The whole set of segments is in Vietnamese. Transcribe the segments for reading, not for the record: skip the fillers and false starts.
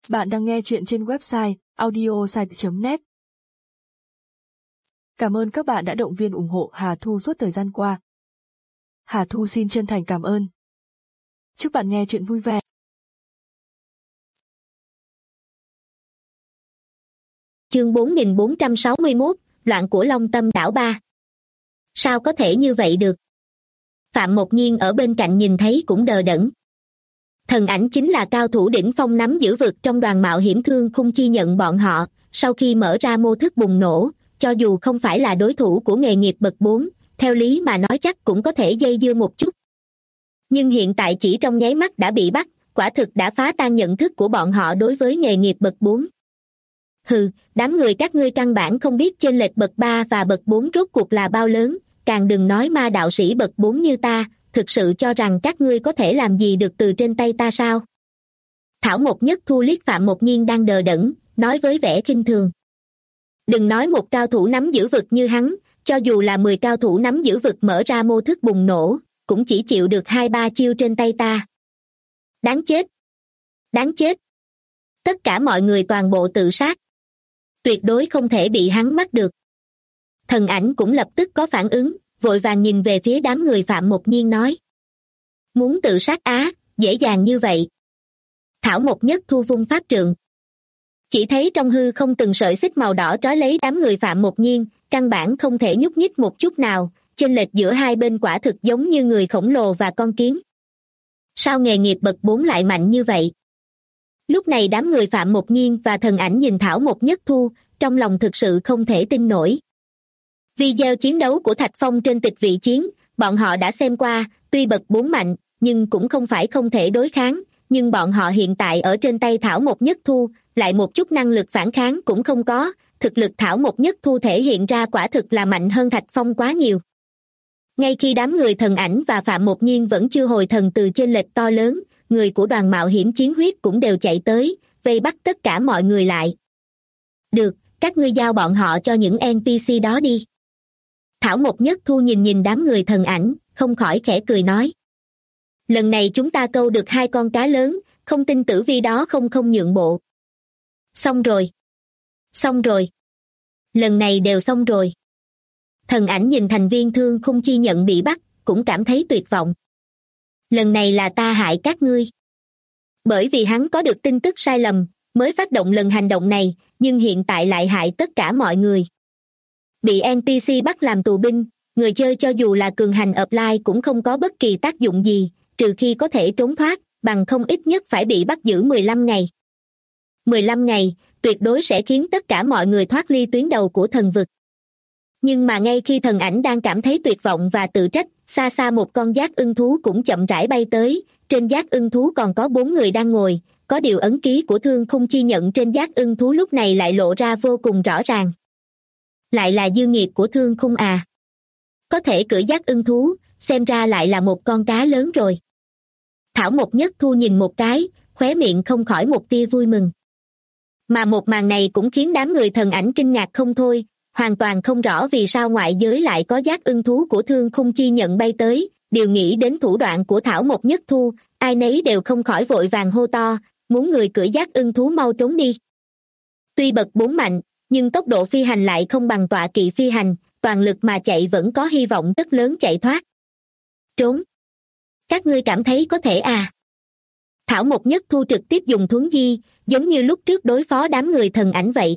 Bạn đang nghe chuyện trên website audiosite.net. Cảm ơn các bạn đã động viên ủng hộ Hà Thu suốt thời gian qua. Hà Thu xin chân thành cảm ơn. Chúc bạn nghe chuyện vui vẻ. Chương 4461, Loạn của Long Tâm đảo 3. Sao có thể như vậy được? Phạm Mộc Nhiên ở bên cạnh nhìn thấy cũng đờ đẫn. Thần Ảnh chính là cao thủ đỉnh phong nắm giữ vực trong đoàn mạo hiểm Thương Khung chi nhận bọn họ, sau khi mở ra mô thức bùng nổ, cho dù không phải là đối thủ của nghề nghiệp bậc 4, theo lý mà nói chắc cũng có thể dây dưa một chút. Nhưng hiện tại chỉ trong nháy mắt đã bị bắt, quả thực đã phá tan nhận thức của bọn họ đối với nghề nghiệp bậc 4. Hừ, đám người các ngươi căn bản không biết chênh lệch bậc 3 và bậc 4 rốt cuộc là bao lớn, càng đừng nói ma đạo sĩ bậc 4 như ta, thực sự cho rằng các ngươi có thể làm gì được từ trên tay ta sao? Thảo Mộc Nhất Thu liếc Phạm Mộc Nhiên đang đờ đẫn, nói với vẻ khinh thường. Đừng nói một cao thủ nắm giữ vực như hắn, cho dù là 10 cao thủ nắm giữ vực mở ra mô thức bùng nổ, cũng chỉ chịu được 2-3 chiêu trên tay ta. Đáng chết! Đáng chết! Tất cả mọi người toàn bộ tự sát. Tuyệt đối không thể bị hắn bắt được. Thần Ảnh cũng lập tức có phản ứng, vội vàng nhìn về phía đám người Phạm Mộc Nhiên nói. Muốn tự sát á, dễ dàng như vậy. Thảo Mộc Nhất Thu vung pháp trượng. Chỉ thấy trong hư không từng sợi xích màu đỏ trói lấy đám người Phạm Mộc Nhiên, căn bản không thể nhúc nhích một chút nào, chênh lệch giữa hai bên quả thực giống như người khổng lồ và con kiến. Sao nghề nghiệp bậc 4 lại mạnh như vậy? Lúc này đám người Phạm Mộc Nhiên và Thần Ảnh nhìn Thảo Mộc Nhất Thu, trong lòng thực sự không thể tin nổi. Video chiến đấu của Thạch Phong trên tịch vị chiến, bọn họ đã xem qua, tuy bậc 4 mạnh, nhưng cũng không phải không thể đối kháng, nhưng bọn họ hiện tại ở trên tay Thảo Mộc Nhất Thu, lại một chút năng lực phản kháng cũng không có, thực lực Thảo Mộc Nhất Thu thể hiện ra quả thực là mạnh hơn Thạch Phong quá nhiều. Ngay khi đám người Thần Ảnh và Phạm Mộc Nhiên vẫn chưa hồi thần từ chênh lệch to lớn, người của đoàn mạo hiểm chiến huyết cũng đều chạy tới, vây bắt tất cả mọi người lại. Được, các ngươi giao bọn họ cho những NPC đó đi. Thảo Mộc Nhất Thu nhìn đám người Thần Ảnh, không khỏi khẽ cười nói. Lần này chúng ta câu được 2 con cá lớn, không tin tử vi đó không nhượng bộ. Xong rồi. Xong rồi. Lần này đều xong rồi. Thần Ảnh nhìn thành viên Thương Khung chi nhận bị bắt, cũng cảm thấy tuyệt vọng. Lần này là ta hại các ngươi. Bởi vì hắn có được tin tức sai lầm, mới phát động lần hành động này, nhưng hiện tại lại hại tất cả mọi người. Bị NPC bắt làm tù binh, người chơi cho dù là cường hành offline cũng không có bất kỳ tác dụng gì, trừ khi có thể trốn thoát, bằng không ít nhất phải bị bắt giữ 15 ngày. 15 ngày, tuyệt đối sẽ khiến tất cả mọi người thoát ly tuyến đầu của thần vực. Nhưng mà ngay khi Thần Ảnh đang cảm thấy tuyệt vọng và tự trách, xa xa một con giác ưng thú cũng chậm rãi bay tới, trên giác ưng thú còn có 4 người đang ngồi, có điều ấn ký của Thương Khung chi nhận trên giác ưng thú lúc này lại lộ ra vô cùng rõ ràng. Lại là dư nghiệp của Thương Khung à. Có thể cưỡi giác ưng thú, xem ra lại là một con cá lớn rồi. Thảo Mộc Nhất Thu nhìn một cái, khóe miệng không khỏi một tia vui mừng. Mà một màn này cũng khiến đám người Thần Ảnh kinh ngạc không thôi, hoàn toàn không rõ vì sao ngoại giới lại có giác ưng thú của Thương Khung chi nhận bay tới, điều nghĩ đến thủ đoạn của Thảo Mộc Nhất Thu, ai nấy đều không khỏi vội vàng hô to, muốn người cưỡi giác ưng thú mau trốn đi. Tuy bậc 4 mạnh, nhưng tốc độ phi hành lại không bằng tọa kỵ phi hành, toàn lực mà chạy vẫn có hy vọng rất lớn chạy thoát. Trốn. Các ngươi cảm thấy có thể à? Thảo Mộc Nhất Thu trực tiếp dùng thuấn di, giống như lúc trước đối phó đám người Thần Ảnh vậy.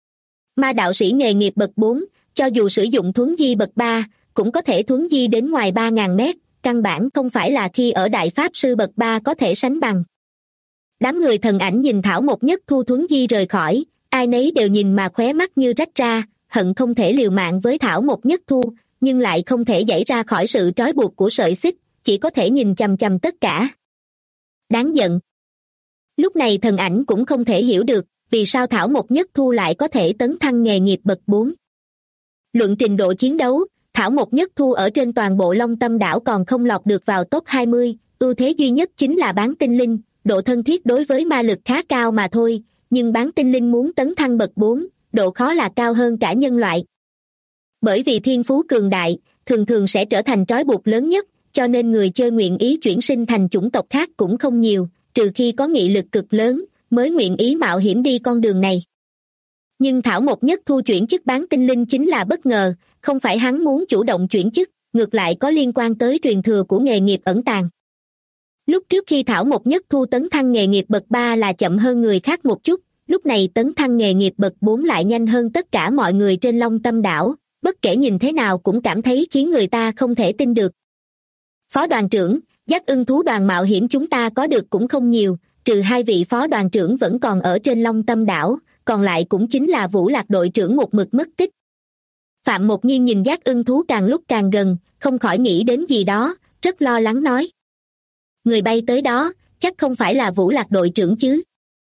Ma đạo sĩ nghề nghiệp bậc 4, cho dù sử dụng thuấn di bậc 3, cũng có thể thuấn di đến ngoài 3.000 mét, căn bản không phải là khi ở đại pháp sư bậc 3 có thể sánh bằng. Đám người Thần Ảnh nhìn Thảo Mộc Nhất Thu thuấn di rời khỏi, ai nấy đều nhìn mà khóe mắt như rách ra, hận không thể liều mạng với Thảo Mộc Nhất Thu, nhưng lại không thể giãy ra khỏi sự trói buộc của sợi xích, chỉ có thể nhìn chằm chằm tất cả. Đáng giận. Lúc này Thần Ảnh cũng không thể hiểu được, vì sao Thảo Mộc Nhất Thu lại có thể tấn thăng nghề nghiệp bậc 4. Luận trình độ chiến đấu, Thảo Mộc Nhất Thu ở trên toàn bộ Long Tâm đảo còn không lọt được vào top 20, ưu thế duy nhất chính là bán tinh linh, độ thân thiết đối với ma lực khá cao mà thôi, nhưng bán tinh linh muốn tấn thăng bậc 4, độ khó là cao hơn cả nhân loại. Bởi vì thiên phú cường đại, thường thường sẽ trở thành trói buộc lớn nhất, cho nên người chơi nguyện ý chuyển sinh thành chủng tộc khác cũng không nhiều, trừ khi có nghị lực cực lớn, mới nguyện ý mạo hiểm đi con đường này. Nhưng Thảo Mộc Nhất Thu chuyển chức bán tinh linh chính là bất ngờ, không phải hắn muốn chủ động chuyển chức, ngược lại có liên quan tới truyền thừa của nghề nghiệp ẩn tàng. Lúc trước khi Thảo Mộc Nhất Thu tấn thăng nghề nghiệp bậc 3 là chậm hơn người khác một chút, lúc này tấn thăng nghề nghiệp bậc 4 lại nhanh hơn tất cả mọi người trên Long Tâm đảo, bất kể nhìn thế nào cũng cảm thấy khiến người ta không thể tin được. Phó đoàn trưởng, Giác Ưng Thú đoàn mạo hiểm chúng ta có được cũng không nhiều, trừ 2 vị phó đoàn trưởng vẫn còn ở trên Long Tâm đảo, còn lại cũng chính là Vũ Lạc đội trưởng một mực mất tích. Phạm Mộc Nhiên nhìn Giác Ưng Thú càng lúc càng gần, không khỏi nghĩ đến gì đó, rất lo lắng nói. Người bay tới đó, chắc không phải là Vũ Lạc đội trưởng chứ?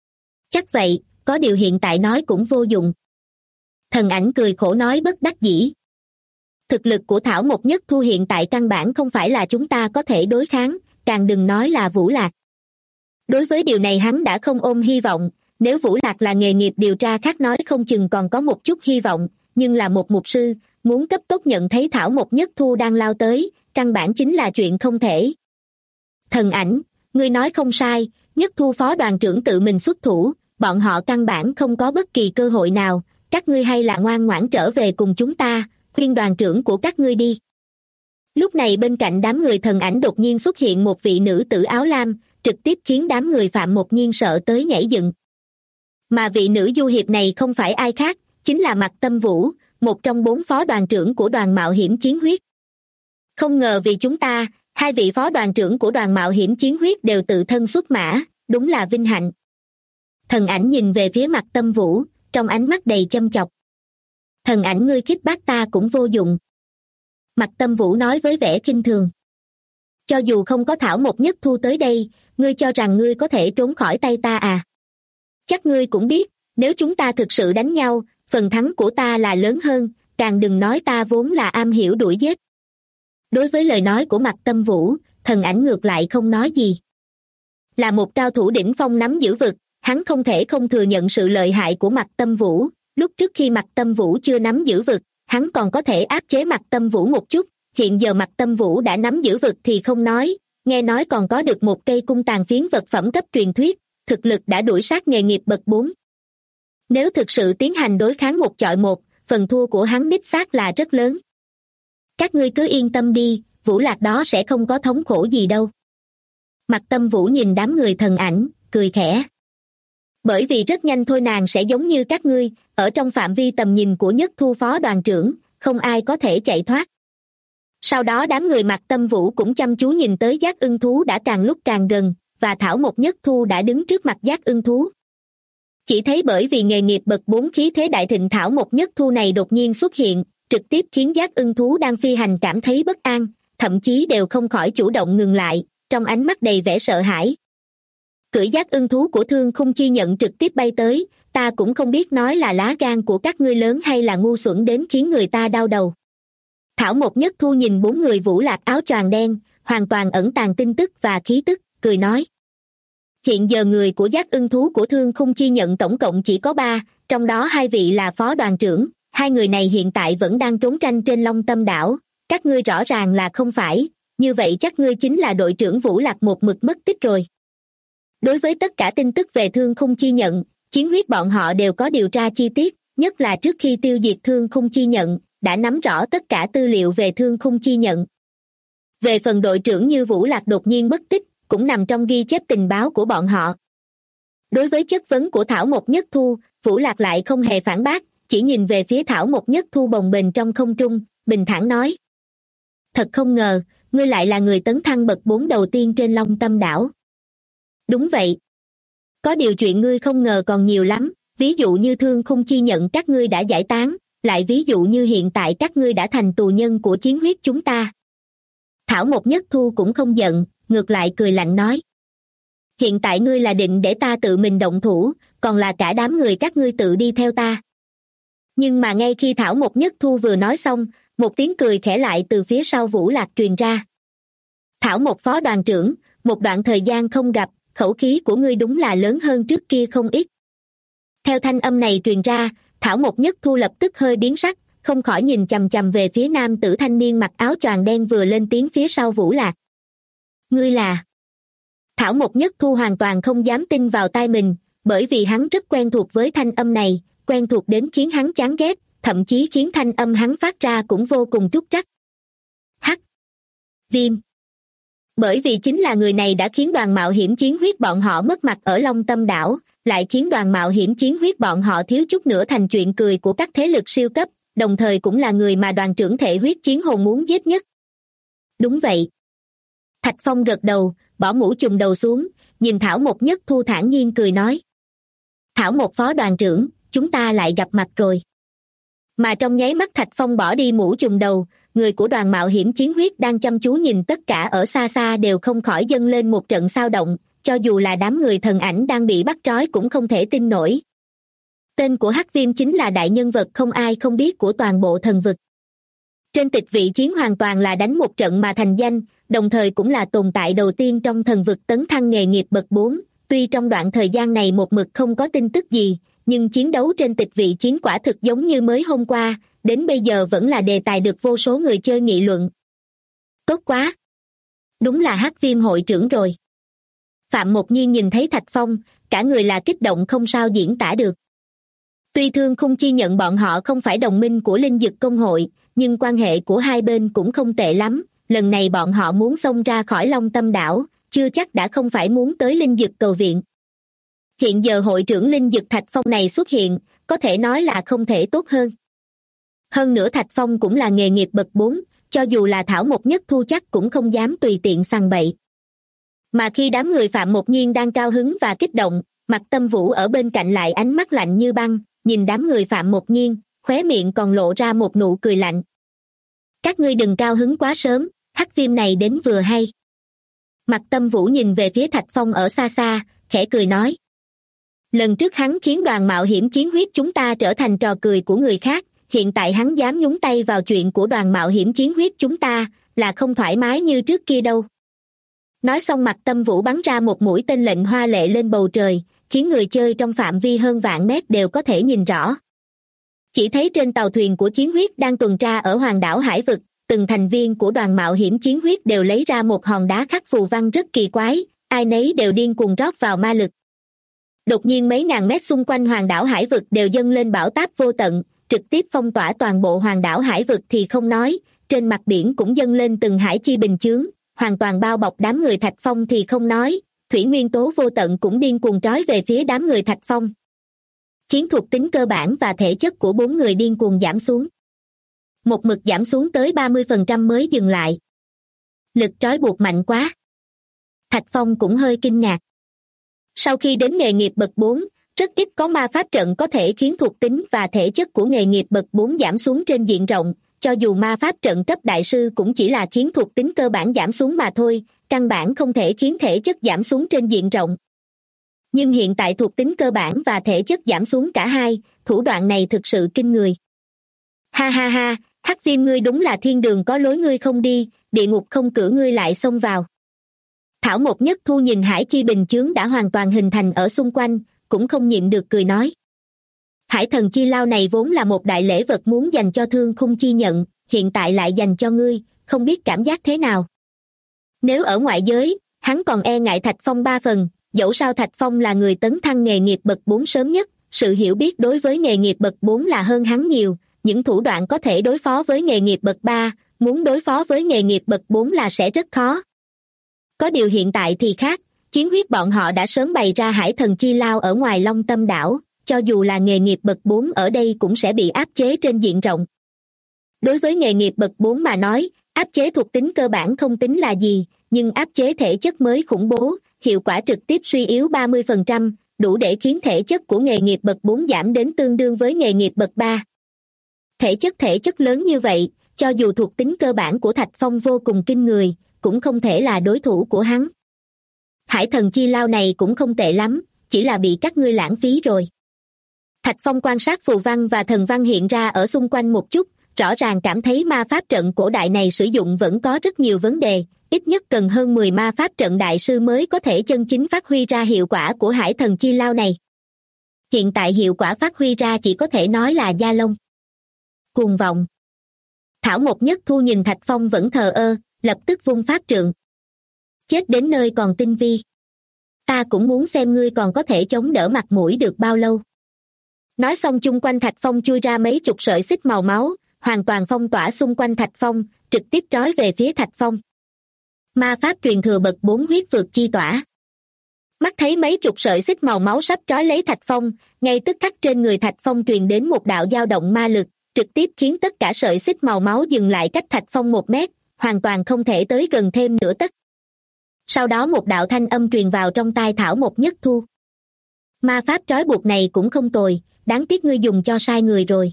Chắc vậy, có điều hiện tại nói cũng vô dụng. Thần Ảnh cười khổ nói bất đắc dĩ. Thực lực của Thảo Mộc Nhất Thu hiện tại căn bản không phải là chúng ta có thể đối kháng, càng đừng nói là Vũ Lạc. Đối với điều này hắn đã không ôm hy vọng, nếu Vũ Lạc là nghề nghiệp điều tra khác nói không chừng còn có một chút hy vọng, nhưng là một mục sư, muốn cấp tốc nhận thấy Thảo Mộc Nhất Thu đang lao tới, căn bản chính là chuyện không thể. Thần Ảnh, ngươi nói không sai, Nhất Thu phó đoàn trưởng tự mình xuất thủ, bọn họ căn bản không có bất kỳ cơ hội nào, các ngươi hay là ngoan ngoãn trở về cùng chúng ta, khuyên đoàn trưởng của các ngươi đi. Lúc này bên cạnh đám người Thần Ảnh đột nhiên xuất hiện một vị nữ tử áo lam, trực tiếp khiến đám người Phạm Mộc Nhiên sợ tới nhảy dựng. Mà vị nữ du hiệp này không phải ai khác, chính là Mạc Tâm Vũ, một trong 4 phó đoàn trưởng của đoàn mạo hiểm Chiến Huyết. Không ngờ vì chúng ta, 2 vị phó đoàn trưởng của đoàn mạo hiểm Chiến Huyết đều tự thân xuất mã, đúng là vinh hạnh. Thần Ảnh nhìn về phía Mạc Tâm Vũ, trong ánh mắt đầy châm chọc. Thần Ảnh ngươi khích bác ta cũng vô dụng. Mạc Tâm Vũ nói với vẻ khinh thường. Cho dù không có Thảo Mộc Nhất Thu tới đây, ngươi cho rằng ngươi có thể trốn khỏi tay ta à? Chắc ngươi cũng biết, nếu chúng ta thực sự đánh nhau, phần thắng của ta là lớn hơn, càng đừng nói ta vốn là am hiểu đuổi giết. Đối với lời nói của Mạc Tâm Vũ, Thần Ảnh ngược lại không nói gì. Là một cao thủ đỉnh phong nắm giữ vực, hắn không thể không thừa nhận sự lợi hại của Mạc Tâm Vũ. Lúc trước khi Mạc Tâm Vũ chưa nắm giữ vực, hắn còn có thể áp chế Mạc Tâm Vũ một chút, hiện giờ Mạc Tâm Vũ đã nắm giữ vực thì không nói, nghe nói còn có được một cây cung tàn phiến vật phẩm cấp truyền thuyết, thực lực đã đuổi sát nghề nghiệp bậc 4. Nếu thực sự tiến hành đối kháng 1 chọi 1, phần thua của hắn đích xác là rất lớn. Các ngươi cứ yên tâm đi, Vũ Lạc đó sẽ không có thống khổ gì đâu. Mạc Tâm Vũ nhìn đám người Thần Ảnh, cười khẽ. Bởi vì rất nhanh thôi nàng sẽ giống như các ngươi, ở trong phạm vi tầm nhìn của Nhất Thu phó đoàn trưởng, không ai có thể chạy thoát. Sau đó đám người Mạc Tâm Vũ cũng chăm chú nhìn tới Giác Ưng Thú đã càng lúc càng gần, và Thảo Mộc Nhất Thu đã đứng trước mặt Giác Ưng Thú. Chỉ thấy bởi vì nghề nghiệp bậc 4 khí thế đại thịnh Thảo Mộc Nhất Thu này đột nhiên xuất hiện, trực tiếp khiến Giác Ưng Thú đang phi hành cảm thấy bất an, thậm chí đều không khỏi chủ động ngừng lại, trong ánh mắt đầy vẻ sợ hãi. Cưỡi Giác Ưng Thú của Thương Khung Chi Nhận trực tiếp bay tới, ta cũng không biết nói là lá gan của các ngươi lớn hay là ngu xuẩn đến khiến người ta đau đầu. Thảo Mộc Nhất Thu nhìn 4 người Vũ Lạc áo choàng đen, hoàn toàn ẩn tàng tin tức và khí tức, cười nói. Hiện giờ người của Giác Ưng Thú của Thương Khung Chi Nhận tổng cộng chỉ có 3, trong đó 2 vị là phó đoàn trưởng, 2 người này hiện tại vẫn đang trốn tranh trên Long Tâm đảo, các ngươi rõ ràng là không phải, như vậy chắc ngươi chính là đội trưởng Vũ Lạc một mực mất tích rồi. Đối với tất cả tin tức về Thương Khung Chi Nhận, Chiến Huyết bọn họ đều có điều tra chi tiết, nhất là trước khi tiêu diệt Thương Khung Chi Nhận, đã nắm rõ tất cả tư liệu về Thương Khung Chi Nhận. Về phần đội trưởng như Vũ Lạc đột nhiên mất tích, cũng nằm trong ghi chép tình báo của bọn họ. Đối với chất vấn của Thảo Mộc Nhất Thu, Vũ Lạc lại không hề phản bác, chỉ nhìn về phía Thảo Mộc Nhất Thu bồng bềnh trong không trung, bình thản nói. Thật không ngờ, ngươi lại là người tấn thăng bậc 4 đầu tiên trên Long Tâm đảo. Đúng vậy. Có điều chuyện ngươi không ngờ còn nhiều lắm, ví dụ như Thương Khung Chi Nhận các ngươi đã giải tán, lại ví dụ như hiện tại các ngươi đã thành tù nhân của Chiến Huyết chúng ta. Thảo Mộc Nhất Thu cũng không giận, ngược lại cười lạnh nói. Hiện tại ngươi là định để ta tự mình động thủ, còn là cả đám người các ngươi tự đi theo ta. Nhưng mà ngay khi Thảo Mộc Nhất Thu vừa nói xong, một tiếng cười khẽ lại từ phía sau Vũ Lạc truyền ra. Thảo Mộc phó đoàn trưởng, một đoạn thời gian không gặp, khẩu khí của ngươi đúng là lớn hơn trước kia không ít. Theo thanh âm này truyền ra, Thảo Mộc Nhất Thu lập tức hơi biến sắc, không khỏi nhìn chằm chằm về phía nam tử thanh niên mặc áo choàng đen vừa lên tiếng phía sau Vũ Lạc. Ngươi là... Thảo Mộc Nhất Thu hoàn toàn không dám tin vào tai mình, bởi vì hắn rất quen thuộc với thanh âm này, quen thuộc đến khiến hắn chán ghét, thậm chí khiến thanh âm hắn phát ra cũng vô cùng trúc trắc. Hắc Viêm. Bởi vì chính là người này đã khiến đoàn mạo hiểm chiến huyết bọn họ mất mặt ở Long Tâm đảo, lại khiến đoàn mạo hiểm chiến huyết bọn họ thiếu chút nữa thành chuyện cười của các thế lực siêu cấp, đồng thời cũng là người mà đoàn trưởng thể huyết chiến hồn muốn giết nhất. Đúng vậy. Thạch Phong gật đầu, bỏ mũ chùm đầu xuống, nhìn Thảo Một Nhất Thu thản nhiên cười nói. Thảo Một phó đoàn trưởng, chúng ta lại gặp mặt rồi. Mà trong nháy mắt Thạch Phong bỏ đi mũ chùm đầu, người của đoàn mạo hiểm chiến huyết đang chăm chú nhìn tất cả ở xa xa đều không khỏi dâng lên một trận xao động, cho dù là đám người thần ảnh đang bị bắt trói cũng không thể tin nổi. Tên của Hắc Viêm chính là đại nhân vật không ai không biết của toàn bộ thần vực. Trên tịch vị chiến hoàn toàn là đánh một trận mà thành danh, đồng thời cũng là tồn tại đầu tiên trong thần vực tấn thăng nghề nghiệp bậc 4. Tuy trong đoạn thời gian này một mực không có tin tức gì, nhưng chiến đấu trên tịch vị chiến quả thực giống như mới hôm qua, đến bây giờ vẫn là đề tài được vô số người chơi nghị luận. Tốt quá! Đúng là Hắc Viêm hội trưởng rồi. Phạm Mộc Nhiên nhìn thấy Thạch Phong, cả người là kích động không sao diễn tả được. Tuy Thương Khung Chi nhận bọn họ không phải đồng minh của Linh Dực Công hội, nhưng quan hệ của hai bên cũng không tệ lắm, lần này bọn họ muốn xông ra khỏi Long Tâm đảo, chưa chắc đã không phải muốn tới Linh Dực cầu viện. Hiện giờ hội trưởng Linh Dực Thạch Phong này xuất hiện, có thể nói là không thể tốt hơn. Hơn nữa Thạch Phong cũng là nghề nghiệp bậc 4, cho dù là Thảo Một Nhất Thu chắc cũng không dám tùy tiện sằng bậy. Mà khi đám người Phạm Mộc Nhiên đang cao hứng và kích động, Mạc Tâm Vũ ở bên cạnh lại ánh mắt lạnh như băng, nhìn đám người Phạm Mộc Nhiên, khóe miệng còn lộ ra một nụ cười lạnh. Các ngươi đừng cao hứng quá sớm, Hắc Viêm này đến vừa hay. Mạc Tâm Vũ nhìn về phía Thạch Phong ở xa xa, khẽ cười nói. Lần trước hắn khiến đoàn mạo hiểm chiến huyết chúng ta trở thành trò cười của người khác, hiện tại hắn dám nhúng tay vào chuyện của đoàn mạo hiểm chiến huyết chúng ta, là không thoải mái như trước kia đâu. Nói xong Mạc Tâm Vũ bắn ra một mũi tên lệnh hoa lệ lên bầu trời, khiến người chơi trong phạm vi hơn vạn mét đều có thể nhìn rõ. Chỉ thấy trên tàu thuyền của chiến huyết đang tuần tra ở hoàng đảo Hải Vực, từng thành viên của đoàn mạo hiểm chiến huyết đều lấy ra một hòn đá khắc phù văn rất kỳ quái, ai nấy đều điên cuồng rót vào ma lực. Đột nhiên mấy ngàn mét xung quanh hoàng đảo Hải Vực đều dâng lên bão táp vô tận, trực tiếp phong tỏa toàn bộ hoàng đảo Hải Vực thì không nói, trên mặt biển cũng dâng lên từng hải chi bình chướng, hoàn toàn bao bọc đám người Thạch Phong thì không nói, thủy nguyên tố vô tận cũng điên cuồng trói về phía đám người Thạch Phong, khiến thuộc tính cơ bản và thể chất của 4 người điên cuồng giảm xuống. Một mực giảm xuống tới 30% mới dừng lại. Lực trói buộc mạnh quá. Thạch Phong cũng hơi kinh ngạc. Sau khi đến nghề nghiệp bậc 4, rất ít có ma pháp trận có thể khiến thuộc tính và thể chất của nghề nghiệp bậc 4 giảm xuống trên diện rộng, cho dù ma pháp trận cấp đại sư cũng chỉ là khiến thuộc tính cơ bản giảm xuống mà thôi, căn bản không thể khiến thể chất giảm xuống trên diện rộng. Nhưng hiện tại thuộc tính cơ bản và thể chất giảm xuống cả hai, thủ đoạn này thực sự kinh người. Ha ha ha, Hắc Viêm ngươi đúng là thiên đường có lối ngươi không đi, địa ngục không cửa ngươi lại xông vào. Thảo Một Nhất Thu nhìn hải chi bình chướng đã hoàn toàn hình thành ở xung quanh, cũng không nhịn được cười nói. Hải thần chi lao này vốn là một đại lễ vật muốn dành cho Thương Khung Chi nhận, hiện tại lại dành cho ngươi, không biết cảm giác thế nào. Nếu ở ngoại giới, hắn còn e ngại Thạch Phong 3 phần, dẫu sao Thạch Phong là người tấn thăng nghề nghiệp bậc 4 sớm nhất, sự hiểu biết đối với nghề nghiệp bậc 4 là hơn hắn nhiều, những thủ đoạn có thể đối phó với nghề nghiệp bậc 3, muốn đối phó với nghề nghiệp bậc 4 là sẽ rất khó. Có điều hiện tại thì khác, chiến huyết bọn họ đã sớm bày ra hải thần chi lao ở ngoài Long Tâm đảo, cho dù là nghề nghiệp bậc 4 ở đây cũng sẽ bị áp chế trên diện rộng. Đối với nghề nghiệp bậc 4 mà nói, áp chế thuộc tính cơ bản không tính là gì, nhưng áp chế thể chất mới khủng bố, hiệu quả trực tiếp suy yếu 30%, đủ để khiến thể chất của nghề nghiệp bậc 4 giảm đến tương đương với nghề nghiệp bậc 3. Thể chất lớn như vậy, cho dù thuộc tính cơ bản của Thạch Phong vô cùng kinh người, cũng không thể là đối thủ của hắn. Hải thần chi lao này cũng không tệ lắm, chỉ là bị các ngươi lãng phí rồi. Thạch Phong quan sát phù văn và thần văn hiện ra ở xung quanh một chút, rõ ràng cảm thấy ma pháp trận cổ đại này sử dụng vẫn có rất nhiều vấn đề, ít nhất cần hơn 10 ma pháp trận đại sư mới có thể chân chính phát huy ra hiệu quả của hải thần chi lao này. Hiện tại hiệu quả phát huy ra chỉ có thể nói là da lông. Cuồng vọng. Thảo Một Nhất Thu nhìn Thạch Phong vẫn thờ ơ, lập tức vung pháp trượng. Chết đến nơi còn tinh vi. Ta cũng muốn xem ngươi còn có thể chống đỡ mặt mũi được bao lâu. Nói xong chung quanh Thạch Phong chui ra mấy chục sợi xích màu máu, hoàn toàn phong tỏa xung quanh Thạch Phong, trực tiếp trói về phía Thạch Phong. Ma pháp truyền thừa bậc 4 huyết vượt chi tỏa. Mắt thấy mấy chục sợi xích màu máu sắp trói lấy Thạch Phong, ngay tức khắc trên người Thạch Phong truyền đến một đạo dao động ma lực, trực tiếp khiến tất cả sợi xích màu máu dừng lại cách Thạch Phong 1 mét, hoàn toàn không thể tới gần thêm nửa tấc. Sau đó một đạo thanh âm truyền vào trong tai Thảo Mộc Nhất Thu. Ma pháp trói buộc này cũng không tồi, đáng tiếc ngươi dùng cho sai người rồi.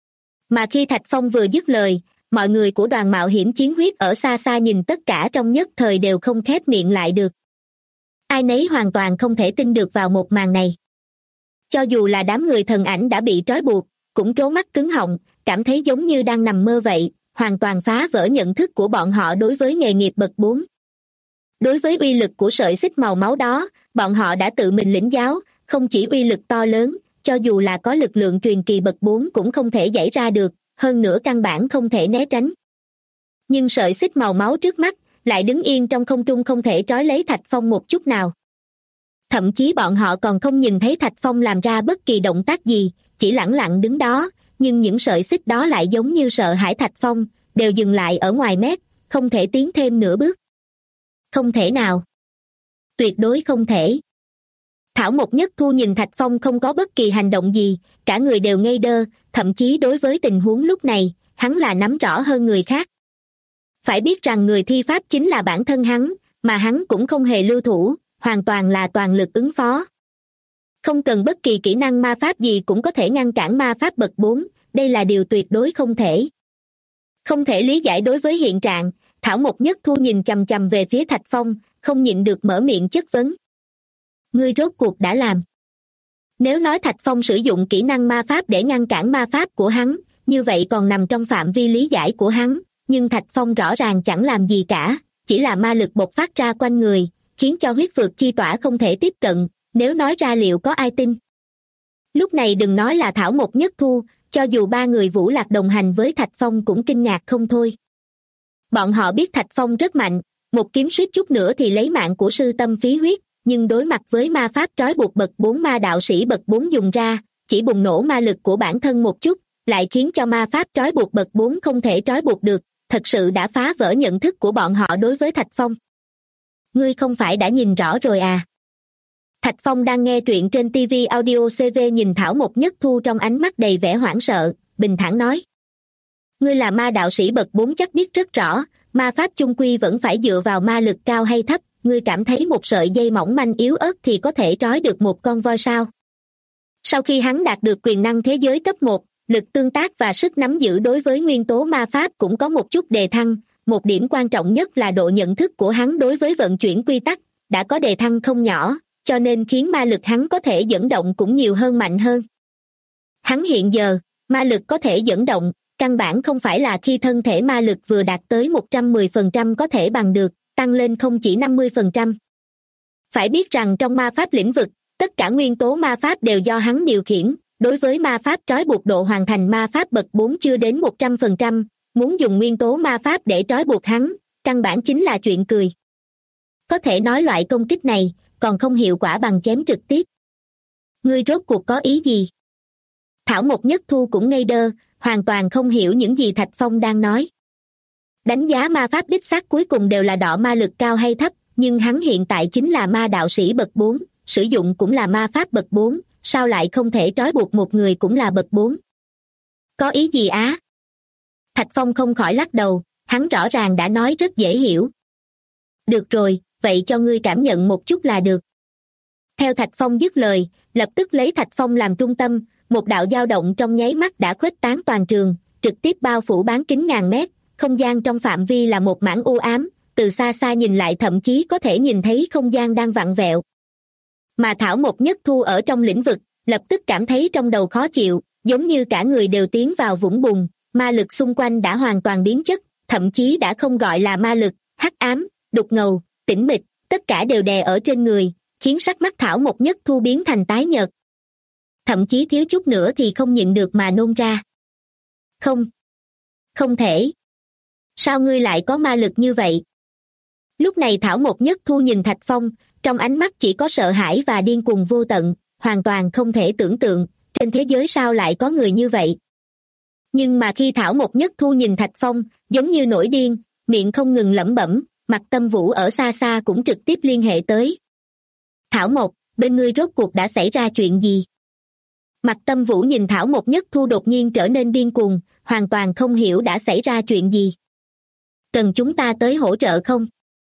Mà khi Thạch Phong vừa dứt lời, mọi người của đoàn mạo hiểm chiến huyết ở xa xa nhìn tất cả trong nhất thời đều không khép miệng lại được. Ai nấy hoàn toàn không thể tin được vào một màn này. Cho dù là đám người thần ảnh đã bị trói buộc, cũng trố mắt cứng họng, cảm thấy giống như đang nằm mơ vậy, hoàn toàn phá vỡ nhận thức của bọn họ đối với nghề nghiệp bậc 4. Đối với uy lực của sợi xích màu máu đó, bọn họ đã tự mình lĩnh giáo, không chỉ uy lực to lớn, cho dù là có lực lượng truyền kỳ bậc 4 cũng không thể giãy ra được, hơn nữa căn bản không thể né tránh. Nhưng sợi xích màu máu trước mắt lại đứng yên trong không trung không thể trói lấy Thạch Phong một chút nào. Thậm chí bọn họ còn không nhìn thấy Thạch Phong làm ra bất kỳ động tác gì, chỉ lẳng lặng đứng đó, nhưng những sợi xích đó lại giống như sợ hãi Thạch Phong, đều dừng lại ở ngoài mét, không thể tiến thêm nửa bước. Không thể nào. Tuyệt đối không thể. Thảo Mộc Nhất Thu nhìn Thạch Phong không có bất kỳ hành động gì, cả người đều ngây đơ, thậm chí đối với tình huống lúc này, hắn là nắm rõ hơn người khác. Phải biết rằng người thi pháp chính là bản thân hắn, mà hắn cũng không hề lưu thủ, hoàn toàn là toàn lực ứng phó. Không cần bất kỳ kỹ năng ma pháp gì cũng có thể ngăn cản ma pháp bậc 4, đây là điều tuyệt đối không thể. Không thể lý giải đối với hiện trạng, Thảo Mộc Nhất Thu nhìn chằm chằm về phía Thạch Phong, không nhịn được mở miệng chất vấn. Ngươi rốt cuộc đã làm. Nếu nói Thạch Phong sử dụng kỹ năng ma pháp để ngăn cản ma pháp của hắn, như vậy còn nằm trong phạm vi lý giải của hắn, nhưng Thạch Phong rõ ràng chẳng làm gì cả, chỉ là ma lực bộc phát ra quanh người, khiến cho huyết vượt chi tỏa không thể tiếp cận, nếu nói ra liệu có ai tin. Lúc này đừng nói là Thảo Mộc Nhất Thu, cho dù 3 người Vũ Lạc đồng hành với Thạch Phong cũng kinh ngạc không thôi. Bọn họ biết Thạch Phong rất mạnh, một kiếm suýt chút nữa thì lấy mạng của sư tâm phí huyết, nhưng đối mặt với ma pháp trói buộc bậc 4 ma đạo sĩ bậc 4 dùng ra, chỉ bùng nổ ma lực của bản thân một chút, lại khiến cho ma pháp trói buộc bậc 4 không thể trói buộc được, thật sự đã phá vỡ nhận thức của bọn họ đối với Thạch Phong. Ngươi không phải đã nhìn rõ rồi à? Thạch Phong đang nghe truyện trên TV Audio CV nhìn Thảo Mộc Nhất Thu trong ánh mắt đầy vẻ hoảng sợ, bình thản nói. Ngươi là ma đạo sĩ bậc 4 chắc biết rất rõ, ma pháp chung quy vẫn phải dựa vào ma lực cao hay thấp, ngươi cảm thấy một sợi dây mỏng manh yếu ớt thì có thể trói được một con voi sao? Sau khi hắn đạt được quyền năng thế giới cấp 1, lực tương tác và sức nắm giữ đối với nguyên tố ma pháp cũng có một chút đề thăng, một điểm quan trọng nhất là độ nhận thức của hắn đối với vận chuyển quy tắc, đã có đề thăng không nhỏ, cho nên khiến ma lực hắn có thể dẫn động cũng nhiều hơn mạnh hơn. Hắn hiện giờ, ma lực có thể dẫn động, căn bản không phải là khi thân thể ma lực vừa đạt tới 110% có thể bằng được, tăng lên không chỉ 50%. Phải biết rằng trong ma pháp lĩnh vực, tất cả nguyên tố ma pháp đều do hắn điều khiển, đối với ma pháp trói buộc độ hoàn thành ma pháp bậc 4 chưa đến 100%, muốn dùng nguyên tố ma pháp để trói buộc hắn, căn bản chính là chuyện cười. Có thể nói loại công kích này, còn không hiệu quả bằng chém trực tiếp. Ngươi rốt cuộc có ý gì? Thảo Mộc Nhất Thu cũng ngây đơ, hoàn toàn không hiểu những gì Thạch Phong đang nói. Đánh giá ma pháp đích xác cuối cùng đều là đọ ma lực cao hay thấp, nhưng hắn hiện tại chính là ma đạo sĩ bậc 4, sử dụng cũng là ma pháp bậc 4, sao lại không thể trói buộc một người cũng là bậc 4? Có ý gì á? Thạch Phong không khỏi lắc đầu, hắn rõ ràng đã nói rất dễ hiểu. Được rồi, vậy cho ngươi cảm nhận một chút là được. Theo Thạch Phong dứt lời, lập tức lấy Thạch Phong làm trung tâm, một đạo dao động trong nháy mắt đã khuếch tán toàn trường, trực tiếp bao phủ bán kính ngàn mét, không gian trong phạm vi là một mảng u ám, từ xa xa nhìn lại thậm chí có thể nhìn thấy không gian đang vặn vẹo. Mà Thảo Mộc Nhất Thu ở trong lĩnh vực, lập tức cảm thấy trong đầu khó chịu, giống như cả người đều tiến vào vũng bùn, ma lực xung quanh đã hoàn toàn biến chất, thậm chí đã không gọi là ma lực, hắc ám, đục ngầu, tĩnh mịch, tất cả đều đè ở trên người, khiến sắc mắt Thảo Mộc Nhất Thu biến thành tái nhợt. Thậm chí thiếu chút nữa thì không nhịn được mà nôn ra. Không thể. Sao ngươi lại có ma lực như vậy? Lúc này Thảo Mộc Nhất Thu nhìn Thạch Phong, trong ánh mắt chỉ có sợ hãi và điên cuồng vô tận, hoàn toàn không thể tưởng tượng, trên thế giới sao lại có người như vậy. Nhưng mà khi Thảo Mộc Nhất Thu nhìn Thạch Phong, giống như nổi điên, miệng không ngừng lẩm bẩm, Mạc Tâm Vũ ở xa xa cũng trực tiếp liên hệ tới. Thảo Mộc, bên ngươi rốt cuộc đã xảy ra chuyện gì? Mạc Tâm Vũ nhìn Thảo Mộc Nhất Thu đột nhiên trở nên điên cuồng, hoàn toàn không hiểu đã xảy ra chuyện gì. Cần chúng ta tới hỗ trợ không?